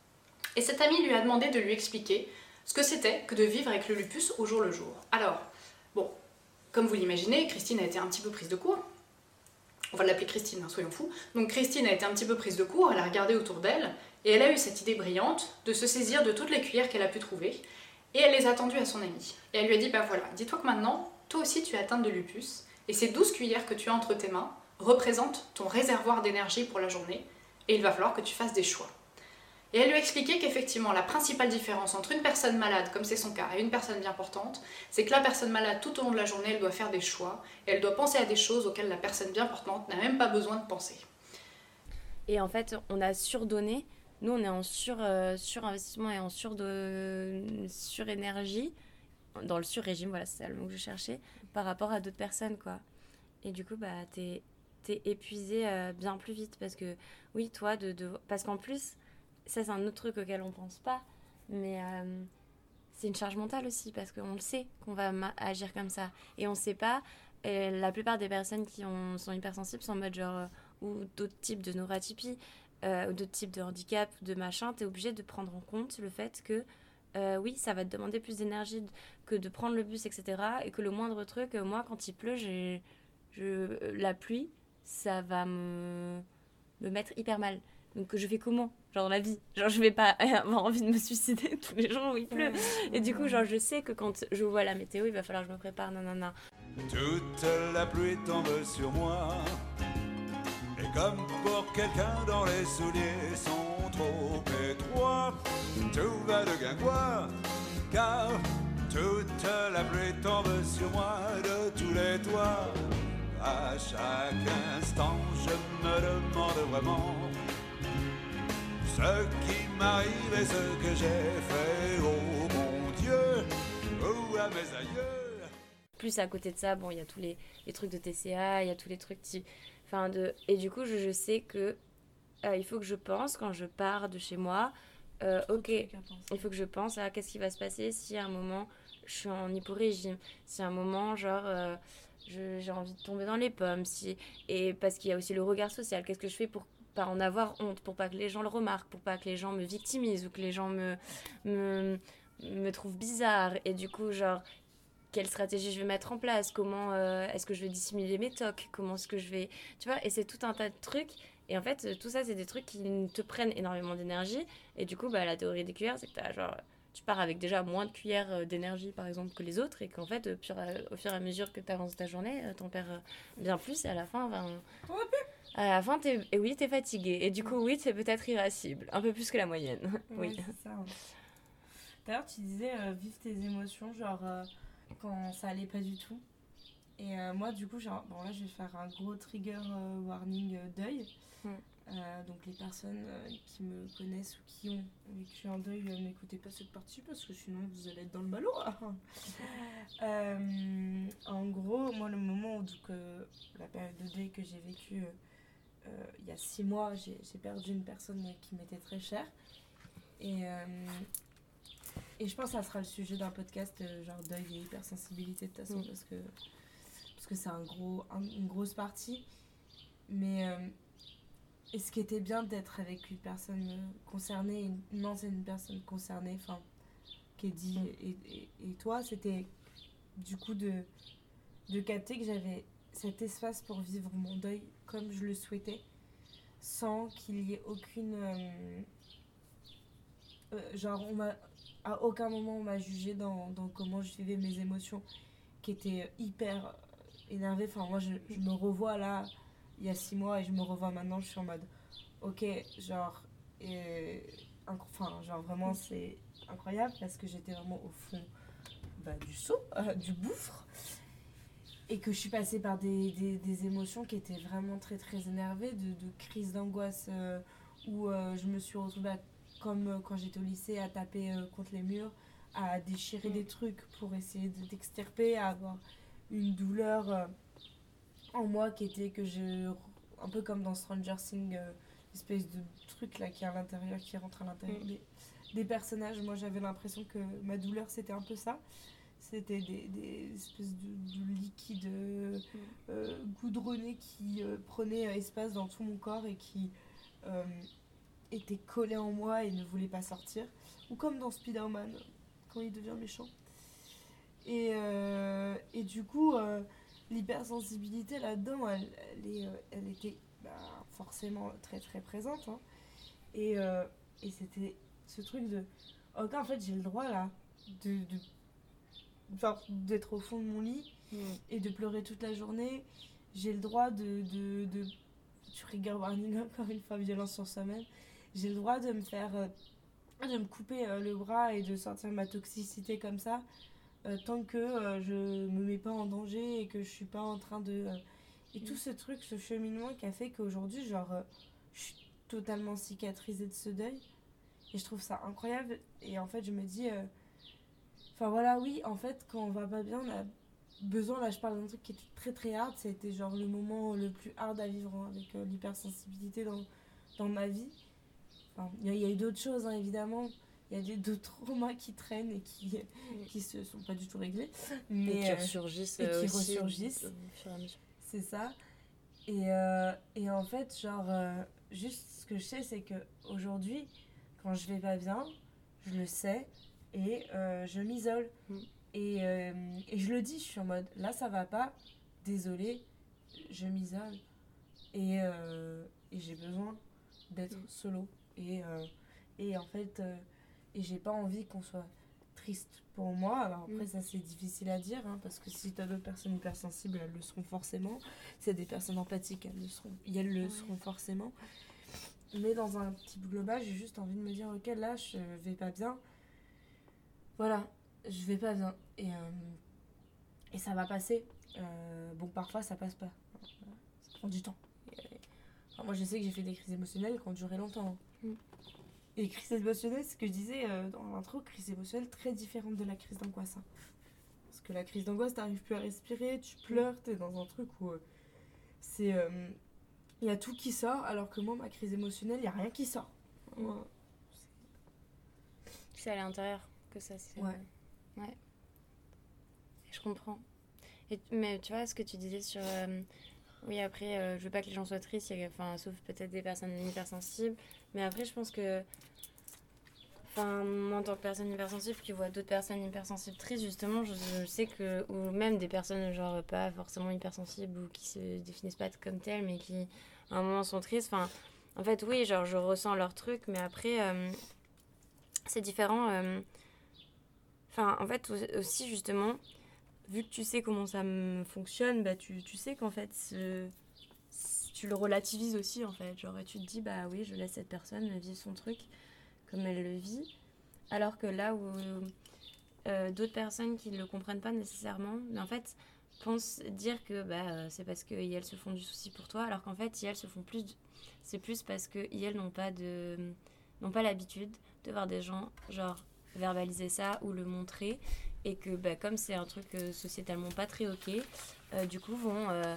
et cette amie lui a demandé de lui expliquer ce que c'était que de vivre avec le lupus au jour le jour. Alors, bon, comme vous l'imaginez, Christine a été un petit peu prise de court. On va l'appeler Christine, hein, soyons fous. Donc Christine a été un petit peu prise de court, elle a regardé autour d'elle, et elle a eu cette idée brillante de se saisir de toutes les cuillères qu'elle a pu trouver, et elle les a tendues à son amie. Et elle lui a dit, bah voilà, dis-toi que maintenant, toi aussi tu es atteinte de lupus, et ces douze cuillères que tu as entre tes mains représentent ton réservoir d'énergie pour la journée, et il va falloir que tu fasses des choix. Et elle lui a expliqué qu'effectivement, la principale différence entre une personne malade, comme c'est son cas, et une personne bien portante, c'est que la personne malade, tout au long de la journée, elle doit faire des choix, et elle doit penser à des choses auxquelles la personne bien portante n'a même pas besoin de penser. Et en fait, on a surdonné, nous on est en sur, euh, surinvestissement et en sur de, surénergie, dans le sur-régime, voilà, c'est le mot que je cherchais, par rapport à d'autres personnes, quoi. Et du coup, bah, t'es, t'es épuisé euh, bien plus vite, parce que, oui, toi, de, de... parce qu'en plus... Ça, c'est un autre truc auquel on pense pas, mais euh, c'est une charge mentale aussi, parce qu'on le sait qu'on va ma- agir comme ça. Et on sait pas, et la plupart des personnes qui ont, sont hypersensibles sont en mode genre, euh, ou d'autres types de neuroatypies, euh, ou d'autres types de handicap, de machin, t'es obligé de prendre en compte le fait que, euh, oui, ça va te demander plus d'énergie que de prendre le bus, et cetera. Et que le moindre truc, euh, moi, quand il pleut, j'ai, je, la pluie, ça va me, me mettre hyper mal. Donc je fais comment ? Genre la vie. Genre je vais pas avoir envie de me suicider tous les jours où il pleut. Et du coup genre je sais que quand je vois la météo, il va falloir que je me prépare, nanana. Toute la pluie tombe sur moi. Et comme pour quelqu'un dont les souliers sont trop étroits, tout va de guingois. Car toute la pluie tombe sur moi de tous les toits. À chaque instant je me demande vraiment ce qui m'arrive et ce que j'ai fait, oh mon Dieu, ou à mes aïeux. Plus à côté de ça, bon, il y a tous les, les trucs de T C A, il y a tous les trucs... Qui, enfin de, et du coup, je, je sais que euh, il faut que je pense, quand je pars de chez moi, euh, ok, il faut que je pense à qu'est-ce qui va se passer si à un moment, je suis en hyporégime, si à un moment, genre... Euh, je, j'ai envie de tomber dans les pommes, si, et parce qu'il y a aussi le regard social, qu'est-ce que je fais pour pas en avoir honte, pour pas que les gens le remarquent, pour pas que les gens me victimisent ou que les gens me, me, me trouvent bizarre. Et du coup, genre, quelle stratégie je vais mettre en place, comment euh, est-ce que je vais dissimuler mes tocs, comment est-ce que je vais... Tu vois, et c'est tout un tas de trucs. Et en fait, tout ça, c'est des trucs qui te prennent énormément d'énergie. Et du coup, bah, la théorie des cuillères, c'est que t'as genre... Tu pars avec déjà moins de cuillères d'énergie, par exemple, que les autres, et qu'en fait, au fur, au fur et à mesure que tu avances ta journée, t'en perds bien plus, et à la fin, ben, à la fin, t'es, et oui, t'es fatigué. Et du coup, oui, c'est peut-être irascible, un peu plus que la moyenne. Ouais, oui. C'est ça. D'ailleurs, tu disais euh, vivre tes émotions, genre euh, quand ça allait pas du tout. Et euh, moi, du coup, genre, bon, là, je vais faire un gros trigger euh, warning euh, deuil. Mm. Euh, donc les personnes euh, qui me connaissent ou qui ont vécu un deuil, euh, n'écoutez pas cette partie parce que sinon vous allez être dans le ballot. euh, en gros, moi le moment où donc, euh, la période de deuil que j'ai vécue euh, euh, il y a six mois, j'ai, j'ai perdu une personne qui m'était très chère et, euh, et je pense que ça sera le sujet d'un podcast, euh, genre deuil et hypersensibilité de toute façon, Mm. parce que parce que c'est un gros, un- une grosse partie. Mais euh, et ce qui était bien d'être avec une personne euh, concernée, une, une ancienne personne concernée, enfin, Keddy Mm. et, et, et toi, c'était du coup de, de capter que j'avais cet espace pour vivre mon deuil comme je le souhaitais, sans qu'il y ait aucune... euh, euh, genre, on m'a, à aucun moment on m'a jugé dans, dans comment je vivais mes émotions, qui étaient hyper euh, énervées. Enfin, moi, je, je me revois là, il y a six mois, et je me revois maintenant, je suis en mode, ok, genre, et, inc- enfin, genre vraiment, c'est incroyable, parce que j'étais vraiment au fond bah, du seau, euh, du gouffre, et que je suis passée par des, des, des émotions qui étaient vraiment très très énervées, de, de crises d'angoisse euh, où euh, je me suis retrouvée, à- comme euh, quand j'étais au lycée, à taper euh, contre les murs, à déchirer Mm. des trucs pour essayer de- d'extirper, à avoir une douleur euh, en moi qui était que je... Un peu comme dans Stranger Things, euh, espèce de truc là qui est à l'intérieur, qui rentre à l'intérieur Mm. des, des personnages. Moi j'avais l'impression que ma douleur c'était un peu ça. C'était des, des espèces de, de liquides euh, euh, goudronnés qui euh, prenaient euh, espace dans tout mon corps et qui euh, étaient collés en moi et ne voulaient pas sortir. Ou comme dans Spider-Man, quand il devient méchant. Et, euh, et du coup, euh, l'hypersensibilité là-dedans, elle, elle, est, euh, elle était bah, forcément très très présente. Hein. Et, euh, et c'était ce truc de... Ok, en fait, j'ai le droit là de... de enfin, d'être au fond de mon lit Mm. et de pleurer toute la journée. J'ai le droit de... de, de trigger warning, encore une fois, violence sur soi-même. J'ai le droit de me faire... euh, de me couper euh, le bras et de sortir ma toxicité comme ça, euh, tant que euh, je me mets pas en danger et que je suis pas en train de... euh, et tout ce truc, ce cheminement qui a fait qu'aujourd'hui, genre, euh, je suis totalement cicatrisée de ce deuil. Et je trouve ça incroyable. Et en fait, je me dis... euh, Enfin voilà, oui, en fait, quand on va pas bien, on a besoin, là je parle d'un truc qui était très très hard, c'était genre le moment le plus hard à vivre hein, avec euh, l'hypersensibilité dans, dans ma vie. Enfin, il y, a- il y a eu d'autres choses, hein, évidemment, il y a des, d'autres traumas qui traînent et qui, qui se sont pas du tout réglés. Mais, Et qui euh, ressurgissent et qui euh, aussi ressurgissent. au fur et à mesure. C'est ça. Et, euh, et en fait, genre, euh, juste ce que je sais, c'est que aujourd'hui, quand je vais pas bien, je le sais et euh, je m'isole. Mm. Et, euh, et je le dis, je suis en mode, là ça va pas, désolée, je m'isole. Et, euh, et j'ai besoin d'être Mm. solo. Et, euh, et en fait, euh, et j'ai pas envie qu'on soit triste pour moi. Alors après, Mm. ça c'est difficile à dire, hein, parce que si t'as d'autres personnes hypersensibles, elles le seront forcément. Si t'as des personnes empathiques, elles le seront, et elles le Ouais. seront forcément. Mais dans un type global, j'ai juste envie de me dire, ok, là je vais pas bien. Voilà, je vais pas bien. Et, euh, et ça va passer. Euh, bon, parfois ça passe pas. Ça prend du temps. Et, euh, enfin, moi je sais que j'ai fait des crises émotionnelles qui ont duré longtemps. Mm. Et crise émotionnelle, ce que je disais euh, dans l'intro, crise émotionnelle très différente de la crise d'angoisse. hein. Parce que la crise d'angoisse, t'arrives plus à respirer, tu pleures, t'es dans un truc où euh, c'est. Il y a tout qui sort, alors que moi, ma crise émotionnelle, il y a rien qui sort. Mm. Ouais. C'est à l'intérieur que ça se... Ouais. Ouais. Je comprends. Et, mais tu vois, ce que tu disais sur... euh, oui, après, euh, je veux pas que les gens soient tristes, il y a- enfin, sauf peut-être des personnes hypersensibles. Mais après, je pense que... Enfin, moi, en tant que personne hypersensible qui voit d'autres personnes hypersensibles tristes, justement, je, je sais que... Ou même des personnes, genre, pas forcément hypersensibles ou qui se définissent pas comme telles, mais qui, à un moment, sont tristes. Enfin, en fait, oui, genre, je ressens leur truc, mais après... euh, c'est différent. euh, Enfin, en fait, au- aussi, justement, vu que tu sais comment ça me fonctionne, bah, tu, tu sais qu'en fait, ce- ce- tu le relativises aussi, en fait. Genre, et tu te dis, bah oui, je laisse cette personne vivre son truc comme elle le vit. Alors que là où euh, d'autres personnes qui ne le comprennent pas nécessairement, mais en fait, pensent dire que bah, euh, c'est parce qu'elles se font du souci pour toi, alors qu'en fait, elles se font plus... de- C'est plus parce qu'elles n'ont pas de... n'ont pas l'habitude de voir des gens, genre, verbaliser ça ou le montrer, et que bah, comme c'est un truc euh, sociétalement pas très ok, euh, du coup vont euh,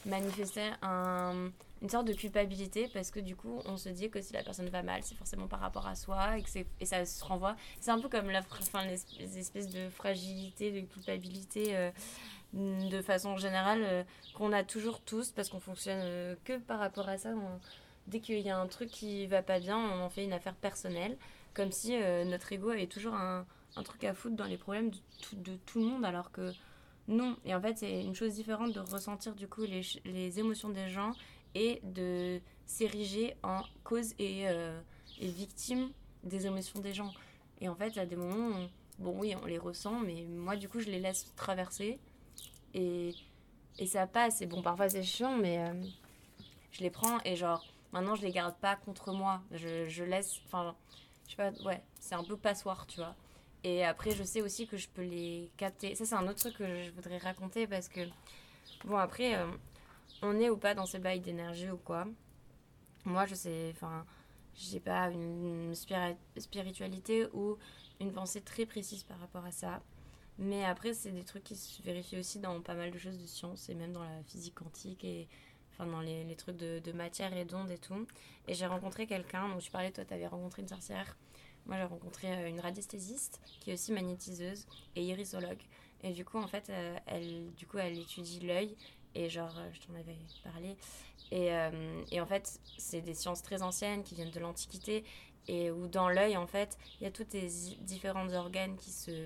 manifester un, une sorte de culpabilité parce que du coup on se dit que si la personne va mal c'est forcément par rapport à soi et, que c'est, et ça se renvoie. C'est un peu comme la, enfin, les, les espèces de fragilité, de culpabilité euh, de façon générale euh, qu'on a toujours tous parce qu'on fonctionne euh, que par rapport à ça. On, dès qu'il y a un truc qui va pas bien, on en fait une affaire personnelle comme si euh, notre ego avait toujours un, un truc à foutre dans les problèmes de tout, de tout le monde alors que non. Et en fait c'est une chose différente de ressentir du coup les, les émotions des gens et de s'ériger en cause et, euh, et victime des émotions des gens. Et en fait, à des moments, on, bon oui, on les ressent, mais moi, du coup, je les laisse traverser et, et ça passe. Et bon, parfois, c'est chiant, mais euh, je les prends et genre, maintenant, je les garde pas contre moi. Je, je laisse, enfin, je sais pas, ouais, c'est un peu passoire, tu vois. Et après, je sais aussi que je peux les capter. Ça, c'est un autre truc que je voudrais raconter parce que, bon, après... Euh, on est ou pas dans ces bails d'énergie ou quoi. Moi, je sais, enfin, j'ai pas une spiri- spiritualité ou une pensée très précise par rapport à ça. Mais après, c'est des trucs qui se vérifient aussi dans pas mal de choses de science et même dans la physique quantique et enfin dans les, les trucs de, de matière et d'ondes et tout. Et j'ai rencontré quelqu'un, donc tu parlais, toi, t'avais rencontré une sorcière. Moi, j'ai rencontré une radiesthésiste qui est aussi magnétiseuse et irisologue. Et du coup, en fait, euh, elle, du coup, elle étudie l'œil. Et genre, je t'en avais parlé. Et, euh, et en fait, c'est des sciences très anciennes qui viennent de l'Antiquité. Et où dans l'œil, en fait, il y a tous les différents organes qui, se,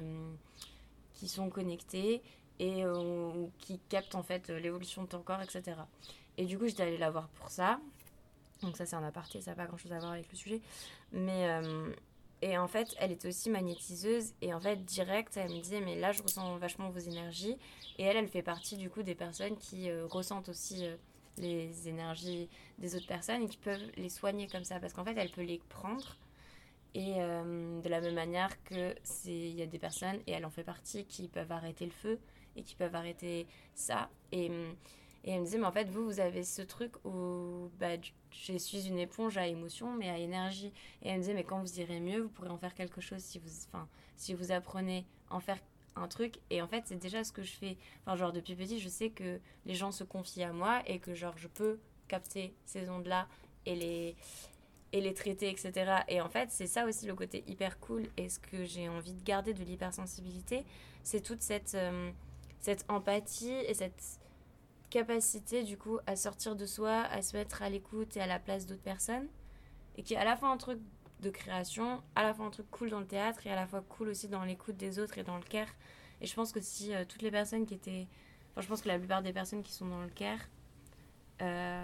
qui sont connectés et euh, qui captent en fait l'évolution de ton corps, et cetera. Et du coup, j'étais allée la voir pour ça. Donc ça, c'est un aparté, ça n'a pas grand-chose à voir avec le sujet. Mais... Euh, et en fait, elle était aussi magnétiseuse. Et en fait, direct, elle me disait, mais là, je ressens vachement vos énergies. Et elle, elle fait partie, du coup, des personnes qui euh, ressentent aussi euh, les énergies des autres personnes et qui peuvent les soigner comme ça. Parce qu'en fait, elle peut les prendre. Et euh, de la même manière que c'est, il y a des personnes, et elle en fait partie, qui peuvent arrêter le feu et qui peuvent arrêter ça. Et... Et elle me disait, mais en fait, vous, vous avez ce truc où bah, je suis une éponge à émotion, mais à énergie. Et elle me disait, mais quand vous irez mieux, vous pourrez en faire quelque chose si vous, enfin, si vous apprenez à en faire un truc. Et en fait, c'est déjà ce que je fais. Enfin, genre, depuis petit, je sais que les gens se confient à moi et que, genre, je peux capter ces ondes-là et les, et les traiter, et cetera. Et en fait, c'est ça aussi le côté hyper cool. Et ce que j'ai envie de garder de l'hypersensibilité, c'est toute cette, euh, cette empathie et cette... capacité du coup à sortir de soi, à se mettre à l'écoute et à la place d'autres personnes et qui est à la fois un truc de création, à la fois un truc cool dans le théâtre et à la fois cool aussi dans l'écoute des autres et dans le care. Et je pense que si euh, toutes les personnes qui étaient, enfin je pense que la plupart des personnes qui sont dans le care euh...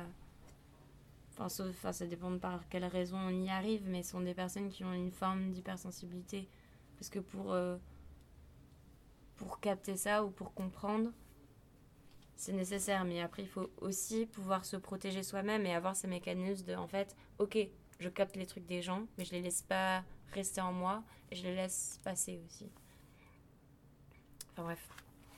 enfin sauf, enfin ça dépend de par quelle raison on y arrive, mais sont des personnes qui ont une forme d'hypersensibilité parce que pour euh, pour capter ça ou pour comprendre c'est nécessaire, mais après il faut aussi pouvoir se protéger soi-même et avoir ces mécanismes de en fait, ok, je capte les trucs des gens, mais je les laisse pas rester en moi et je les laisse passer aussi. Enfin bref.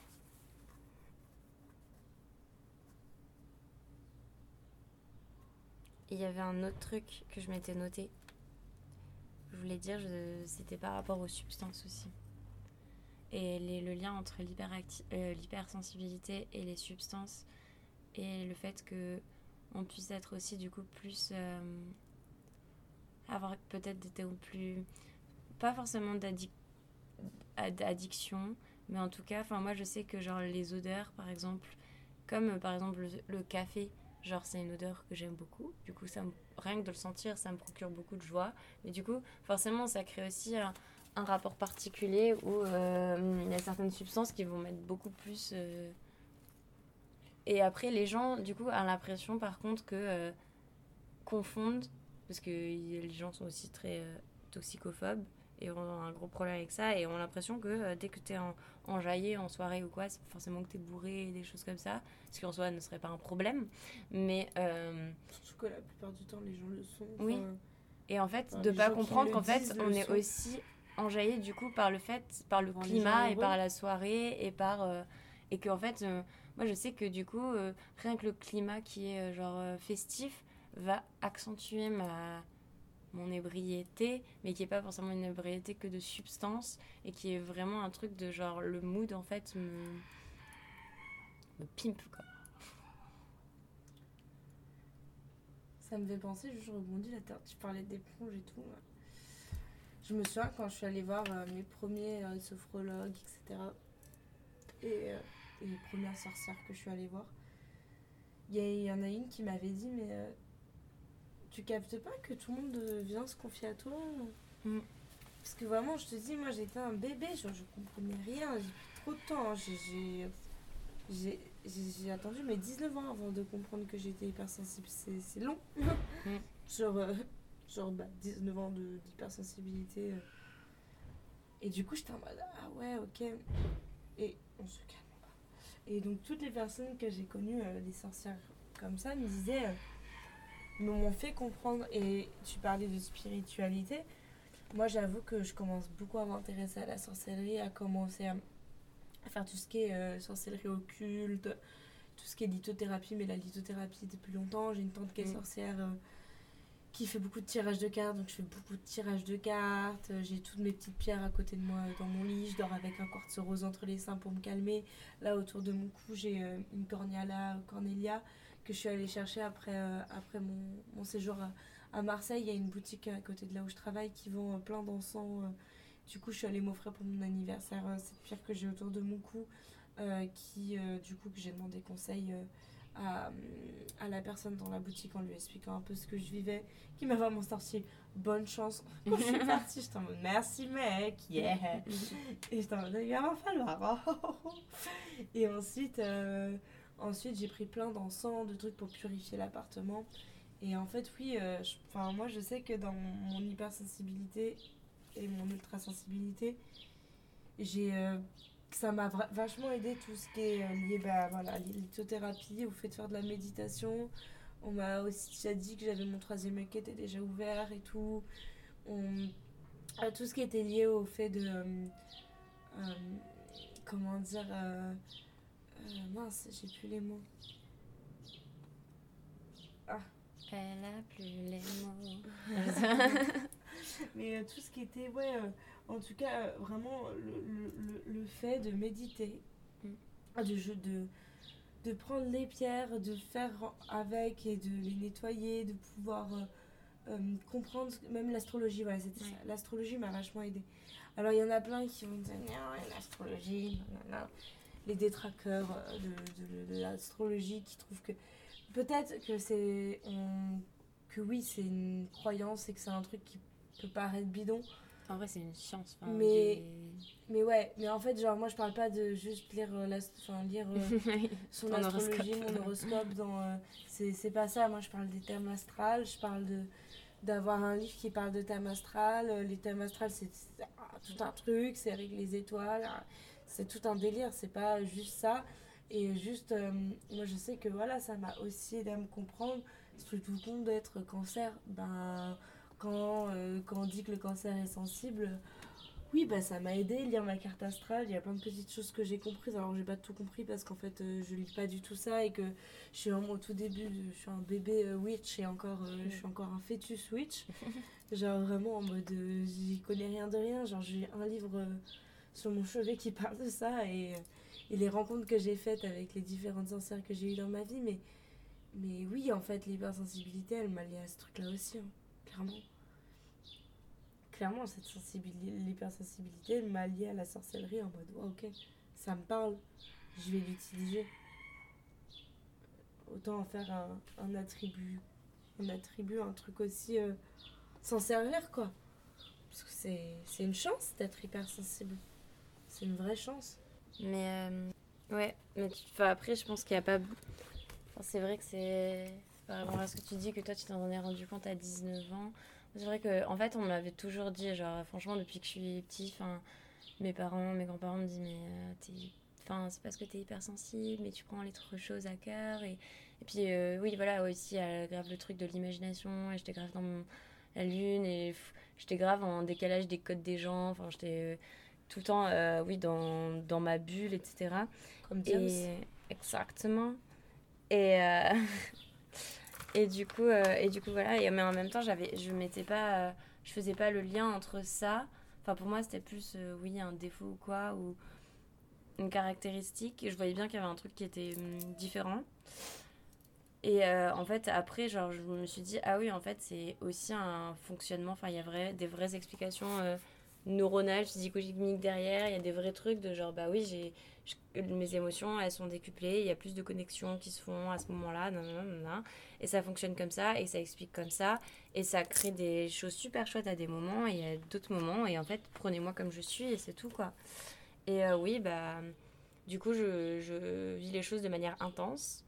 Il y avait un autre truc que je m'étais noté. Je voulais dire, je, c'était par rapport aux substances aussi. Et les, le lien entre l'hyperacti- euh, l'hypersensibilité et les substances et le fait que on puisse être aussi du coup plus euh, avoir peut-être des théories plus pas forcément d'addic- d'addiction mais en tout cas enfin moi je sais que genre les odeurs par exemple comme euh, par exemple le, le café genre c'est une odeur que j'aime beaucoup du coup ça me, rien que de le sentir ça me procure beaucoup de joie mais du coup forcément ça crée aussi un un rapport particulier où euh, il y a certaines substances qui vont mettre beaucoup plus... Euh... Et après, les gens, du coup, ont l'impression, par contre, que euh, confondent, parce que les gens sont aussi très euh, toxicophobes, et ont un gros problème avec ça, et ont l'impression que euh, dès que t'es en, enjaillé en soirée ou quoi, c'est forcément que t'es bourré, des choses comme ça, ce qui en soi ne serait pas un problème, mais... Euh... Surtout que la plupart du temps, les gens le sont. Oui, enfin... et en fait, enfin, de pas comprendre qu'en disent, fait, on est aussi... enjaillé du coup par le fait par le Quand climat et par la soirée et par euh, et que en fait euh, moi je sais que du coup euh, rien que le climat qui est euh, genre euh, festif va accentuer ma mon ébriété mais qui est pas forcément une ébriété que de substance et qui est vraiment un truc de genre le mood en fait me me pimpe quoi. Ça me fait penser, je rebondis là, tu parlais d'éponge et tout. Je me souviens quand je suis allée voir euh, mes premiers euh, sophrologues, et cetera. Et, euh, et les premières sorcières que je suis allée voir. Il y, y en a une qui m'avait dit, mais euh, tu captes pas que tout le monde vient se confier à toi mm. Parce que vraiment, je te dis, moi j'étais un bébé, genre je comprenais rien, j'ai pris trop de temps. Hein. J'ai, j'ai, j'ai, j'ai, j'ai attendu mes dix-neuf ans avant de comprendre que j'étais hypersensible. C'est, c'est long. Mm. genre, euh, genre bah, dix-neuf ans de, d'hypersensibilité. Euh. Et du coup, j'étais en mode, ah ouais, ok. Et on se calme pas. Et donc, toutes les personnes que j'ai connues, euh, les sorcières comme ça, me disaient, euh, m'ont fait comprendre. Et tu parlais de spiritualité. Moi, j'avoue que je commence beaucoup à m'intéresser à la sorcellerie, à commencer à, à faire tout ce qui est euh, sorcellerie occulte, tout ce qui est lithothérapie, mais la lithothérapie depuis longtemps. J'ai une tante qui est sorcière euh, qui fait beaucoup de tirage de cartes, donc je fais beaucoup de tirage de cartes. J'ai toutes mes petites pierres à côté de moi dans mon lit. Je dors avec un quartz rose entre les seins pour me calmer. Là, autour de mon cou, j'ai euh, une corniala, cornelia que je suis allée chercher après, euh, après mon, mon séjour à À Marseille. Il y a une boutique à côté de là où je travaille qui vend plein d'encens. Du coup, je suis allée m'offrir pour mon anniversaire cette pierre que j'ai autour de mon cou, euh, qui, euh, du coup, que j'ai demandé conseil euh, à, à la personne dans la boutique en lui expliquant un peu ce que je vivais, qui m'a vraiment sorti bonne chance. Quand je suis partie, j'étais en mode merci mec, yeah. Et j'étais en mode il va falloir. Et ensuite, euh, ensuite, j'ai pris plein d'encens, de trucs pour purifier l'appartement. Et en fait, oui, euh, je, moi je sais que dans mon hypersensibilité et mon ultrasensibilité, j'ai, euh, ça m'a vra- vachement aidé tout ce qui est euh, lié bah, voilà, à l'lithothérapie, au fait de faire de la méditation. On m'a aussi déjà dit que j'avais mon troisième œil qui était déjà ouvert et tout. On, euh, tout ce qui était lié au fait de... Euh, euh, comment dire... Euh, euh, mince, j'ai plus les mots. Ah. Elle a plus les mots. Mais euh, tout ce qui était, ouais, euh, en tout cas, euh, vraiment le, le, le fait de méditer, mm. de, de, de prendre les pierres, de faire avec et de les nettoyer, de pouvoir euh, euh, comprendre, même l'astrologie, voilà, c'était ouais. ça. L'astrologie m'a vachement aidée. Alors il y en a plein qui vont dire, non, l'astrologie, non, non. Les détraqueurs de, de, de l'astrologie qui trouvent que peut-être que c'est on, que oui c'est une croyance et que c'est un truc qui peut paraître bidon. En vrai c'est une science. Mais des... mais ouais mais en fait genre moi je parle pas de juste lire euh, enfin lire euh, son astrologie, horoscope. Mon horoscope dans euh, c'est c'est pas ça. Moi je parle des thèmes astrales, je parle de d'avoir un livre qui parle de thèmes astrales. Les thèmes astrales c'est, c'est tout un truc, c'est avec les étoiles, c'est tout un délire, c'est pas juste ça. Et juste, euh, moi je sais que voilà, ça m'a aussi aidé à me comprendre, surtout con d'être cancer. Ben, quand, euh, quand on dit que le cancer est sensible, oui, ben, ça m'a aidé, lire ma carte astrale, il y a plein de petites choses que j'ai comprises. Alors j'ai pas tout compris parce qu'en fait euh, je lis pas du tout ça et que je suis vraiment au tout début, je suis un bébé euh, witch et encore, euh, je suis encore un fœtus witch. Genre vraiment en mode, euh, j'y connais rien de rien, genre j'ai un livre euh, sur mon chevet qui parle de ça et... Euh, et les rencontres que j'ai faites avec les différentes sorcières que j'ai eues dans ma vie, mais, mais oui, en fait, l'hypersensibilité, elle m'a liée à ce truc-là aussi, hein, clairement. Clairement, cette sensibilité, l'hypersensibilité, elle m'a liée à la sorcellerie en mode, oh, ok, ça me parle, je vais l'utiliser. Autant en faire un, un attribut, un attribut, un truc aussi euh, s'en servir, quoi. Parce que c'est, c'est une chance d'être hypersensible. C'est une vraie chance. Mais euh, ouais, mais tu, après je pense qu'il n'y a pas... Enfin, c'est vrai que c'est... Par rapport à ce que tu dis, que toi tu t'en es rendu compte à dix-neuf ans. C'est vrai qu'en en fait on m'avait toujours dit, genre franchement depuis que je suis petit, mes parents, mes grands-parents me disent mais euh, t'es... Enfin, c'est parce que t'es hypersensible, mais tu prends les autres choses à cœur. Et, et puis euh, oui voilà, aussi il y a grave le truc de l'imagination, et j'étais grave dans mon... la lune, et pff, j'étais grave en décalage des codes des gens, enfin j'étais... Euh, tout le temps, euh, oui, dans, dans ma bulle, et cetera. Comme James. Et, exactement. Et, euh, et, du coup, euh, et du coup, voilà. Et, mais en même temps, j'avais, je mettais pas, euh, je faisais pas le lien entre ça. Enfin, pour moi, c'était plus, euh, oui, un défaut ou quoi, ou une caractéristique. Et je voyais bien qu'il y avait un truc qui était hum, différent. Et euh, en fait, après, genre, je me suis dit, ah oui, en fait, c'est aussi un fonctionnement, enfin, il y a vrai, des vraies explications euh, neuronales, physico-chimiques derrière, il y a des vrais trucs de genre, bah oui, j'ai, je- mes émotions, elles sont décuplées, il y a plus de connexions qui se font à ce moment-là, nanana, nanana. Et ça fonctionne comme ça, et ça explique comme ça, et ça crée des choses super chouettes à des moments, et à d'autres moments, et en fait, prenez-moi comme je suis, et c'est tout, quoi. Et euh, oui, bah, du coup, je, je vis les choses de manière intense.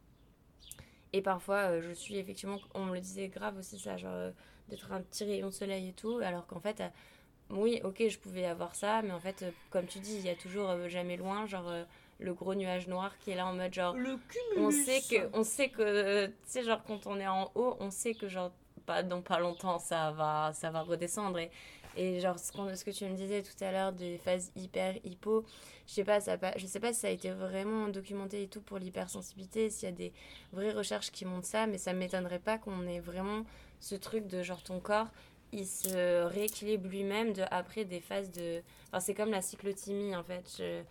Et parfois, euh, je suis effectivement, on me le disait grave aussi ça, genre euh, d'être un petit rayon de soleil et tout, alors qu'en fait, euh, oui, ok, je pouvais avoir ça, mais en fait, euh, comme tu dis, il y a toujours euh, jamais loin, genre euh, le gros nuage noir qui est là en mode genre, Le on cumulus. sait que, on sait que, euh, tu sais, genre quand on est en haut, on sait que genre, pas, dans pas longtemps, ça va, ça va redescendre. Et, et genre, ce, qu'on- ce que tu me disais tout à l'heure des phases hyper hypo, je sais pas, ça a pas, je sais pas si ça a été vraiment documenté et tout pour l'hypersensibilité, s'il y a des vraies recherches qui montrent ça, mais ça m'étonnerait pas qu'on ait vraiment ce truc de genre ton corps, il se rééquilibre lui-même de, après des phases de... Enfin, c'est comme la cyclothymie, en fait. Je-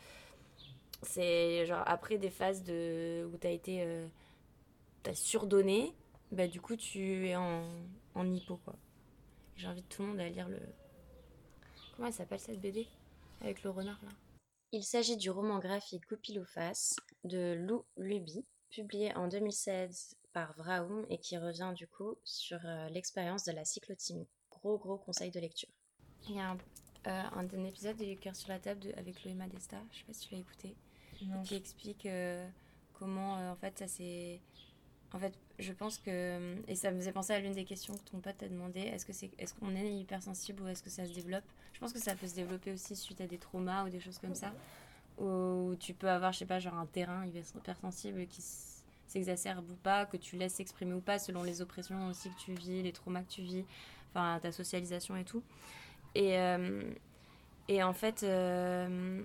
C'est genre après des phases de... où t'as été... euh, t'as surdonné, bah du coup, tu es en, en hypo, quoi. J'invite tout le monde à lire le... Comment elle s'appelle cette B D? Avec le renard, là. Il s'agit du roman graphique Goupil ou Face de Lou Luby, publié en deux mille seize par Vraoum et qui revient du coup sur euh, l'expérience de la cyclothymie. Gros gros conseil de lecture. Il y a un, euh, un, un épisode de Cœur sur la table de, avec Loïma Desta, je sais pas si tu l'as écouté, Non. qui explique euh, comment euh, en fait ça s'est... En fait, je pense que... Et ça me faisait penser à l'une des questions que ton pote t'a demandé. Est-ce que c'est, est-ce qu'on est hypersensible ou est-ce que ça se développe? Je pense que ça peut se développer aussi suite à des traumas ou des choses comme ça. Où tu peux avoir, je sais pas, genre un terrain hypersensible qui s- s'exacerbe ou pas, que tu laisses s'exprimer ou pas selon les oppressions aussi que tu vis, les traumas que tu vis, enfin ta socialisation et tout. Et, euh, et en fait... euh,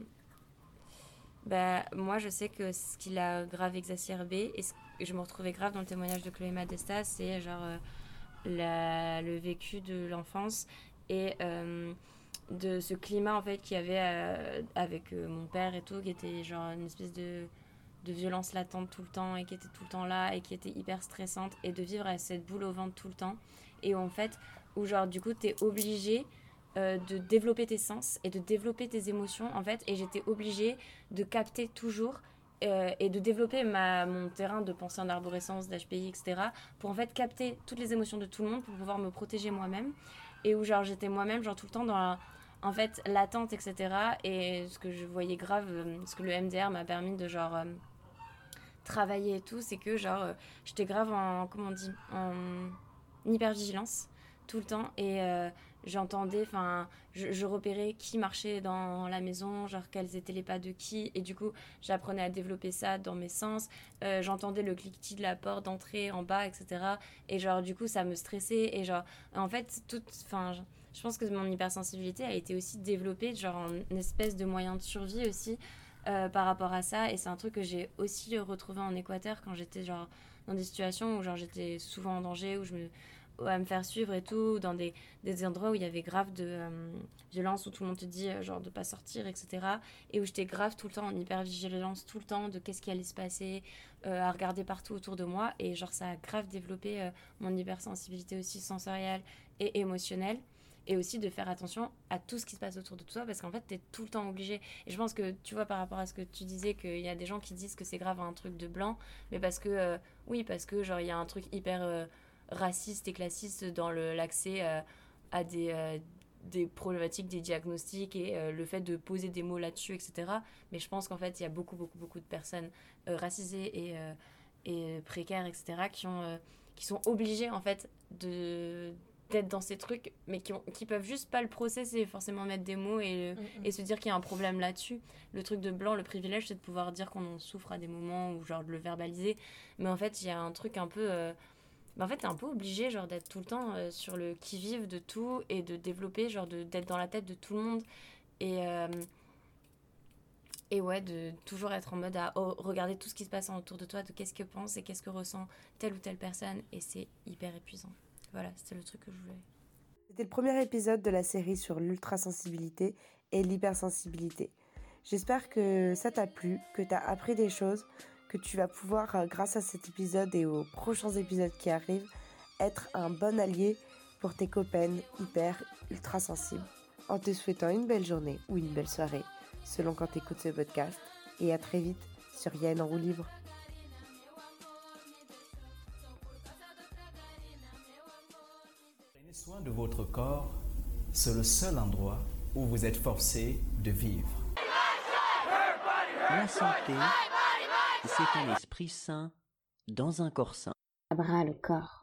bah, moi, je sais que ce qui l'a grave exacerbé, et ce que je me retrouvais grave dans le témoignage de Chloé Madesta, c'est genre euh, la- le vécu de l'enfance et euh, de ce climat en fait qu'il y avait euh, avec euh, mon père et tout, qui était genre une espèce de, de violence latente tout le temps et qui était tout le temps là et qui était hyper stressante, et de vivre avec cette boule au ventre tout le temps, et où, en fait, où genre du coup t'es obligé euh, de développer tes sens et de développer tes émotions en fait, et j'étais obligée de capter toujours euh, et de développer ma, mon terrain de pensée en arborescence, d'H P I, et cetera pour en fait capter toutes les émotions de tout le monde pour pouvoir me protéger moi-même, et où genre j'étais moi-même genre tout le temps dans la, en fait l'attente, et cetera. Et ce que je voyais grave, euh, ce que le M D R m'a permis de genre euh, travailler et tout, c'est que genre euh, j'étais grave en, comment on dit, en hypervigilance tout le temps, et euh, j'entendais, enfin je, je repérais qui marchait dans la maison, genre quels étaient les pas de qui, et du coup j'apprenais à développer ça dans mes sens. Euh, j'entendais le cliquetis de la porte d'entrée en bas, etc. Et genre du coup ça me stressait, et genre en fait toute, enfin je pense que mon hypersensibilité a été aussi développée genre en une espèce de moyen de survie aussi euh, par rapport à ça, et c'est un truc que j'ai aussi retrouvé en Équateur quand j'étais genre dans des situations où genre j'étais souvent en danger, où je me à me faire suivre et tout, dans des, des endroits où il y avait grave de euh, violence, où tout le monde te dit euh, genre de pas sortir, et cetera. Et où j'étais grave tout le temps en hypervigilance, tout le temps de qu'est-ce qui allait se passer, euh, à regarder partout autour de moi, et genre ça a grave développé euh, mon hypersensibilité aussi sensorielle et émotionnelle, et aussi de faire attention à tout ce qui se passe autour de toi, parce qu'en fait t'es tout le temps obligé. Et je pense que tu vois, par rapport à ce que tu disais, qu'il y a des gens qui disent que c'est grave un truc de blanc, mais parce que euh, oui, parce que genre il y a un truc hyper euh, raciste et classiste dans le, l'accès euh, à des, euh, des problématiques, des diagnostics, et euh, le fait de poser des mots là-dessus, et cetera. Mais je pense qu'en fait, il y a beaucoup, beaucoup, beaucoup de personnes euh, racisées et, euh, et précaires, et cetera, qui, ont, euh, qui sont obligées, en fait, de, d'être dans ces trucs, mais qui, ont, qui peuvent juste pas le processer et forcément mettre des mots et, mm-hmm. et se dire qu'il y a un problème là-dessus. Le truc de blanc, le privilège, c'est de pouvoir dire qu'on en souffre à des moments, ou genre de le verbaliser. Mais en fait, il y a un truc un peu... Euh, bah en fait t'es un peu obligé genre d'être tout le temps euh, sur le qui-vive de tout, et de développer genre de, d'être dans la tête de tout le monde, et euh, et ouais, de toujours être en mode à oh, regarder tout ce qui se passe autour de toi, de qu'est-ce que pense et qu'est-ce que ressent telle ou telle personne, et c'est hyper épuisant. Voilà, c'était le truc que je voulais. C'était le premier épisode de la série sur l'ultrasensibilité et l'hypersensibilité. J'espère que ça t'a plu, que t'as appris des choses, que tu vas pouvoir, euh, grâce à cet épisode et aux prochains épisodes qui arrivent, être un bon allié pour tes copaines hyper, ultra sensibles. En te souhaitant une belle journée ou une belle soirée, selon quand tu écoutes ce podcast. Et à très vite sur Yen en roue libre. Prenez soin de votre corps, c'est le seul endroit où vous êtes forcé de vivre. La santé, c'est un esprit sain dans un corps sain. À bras le corps.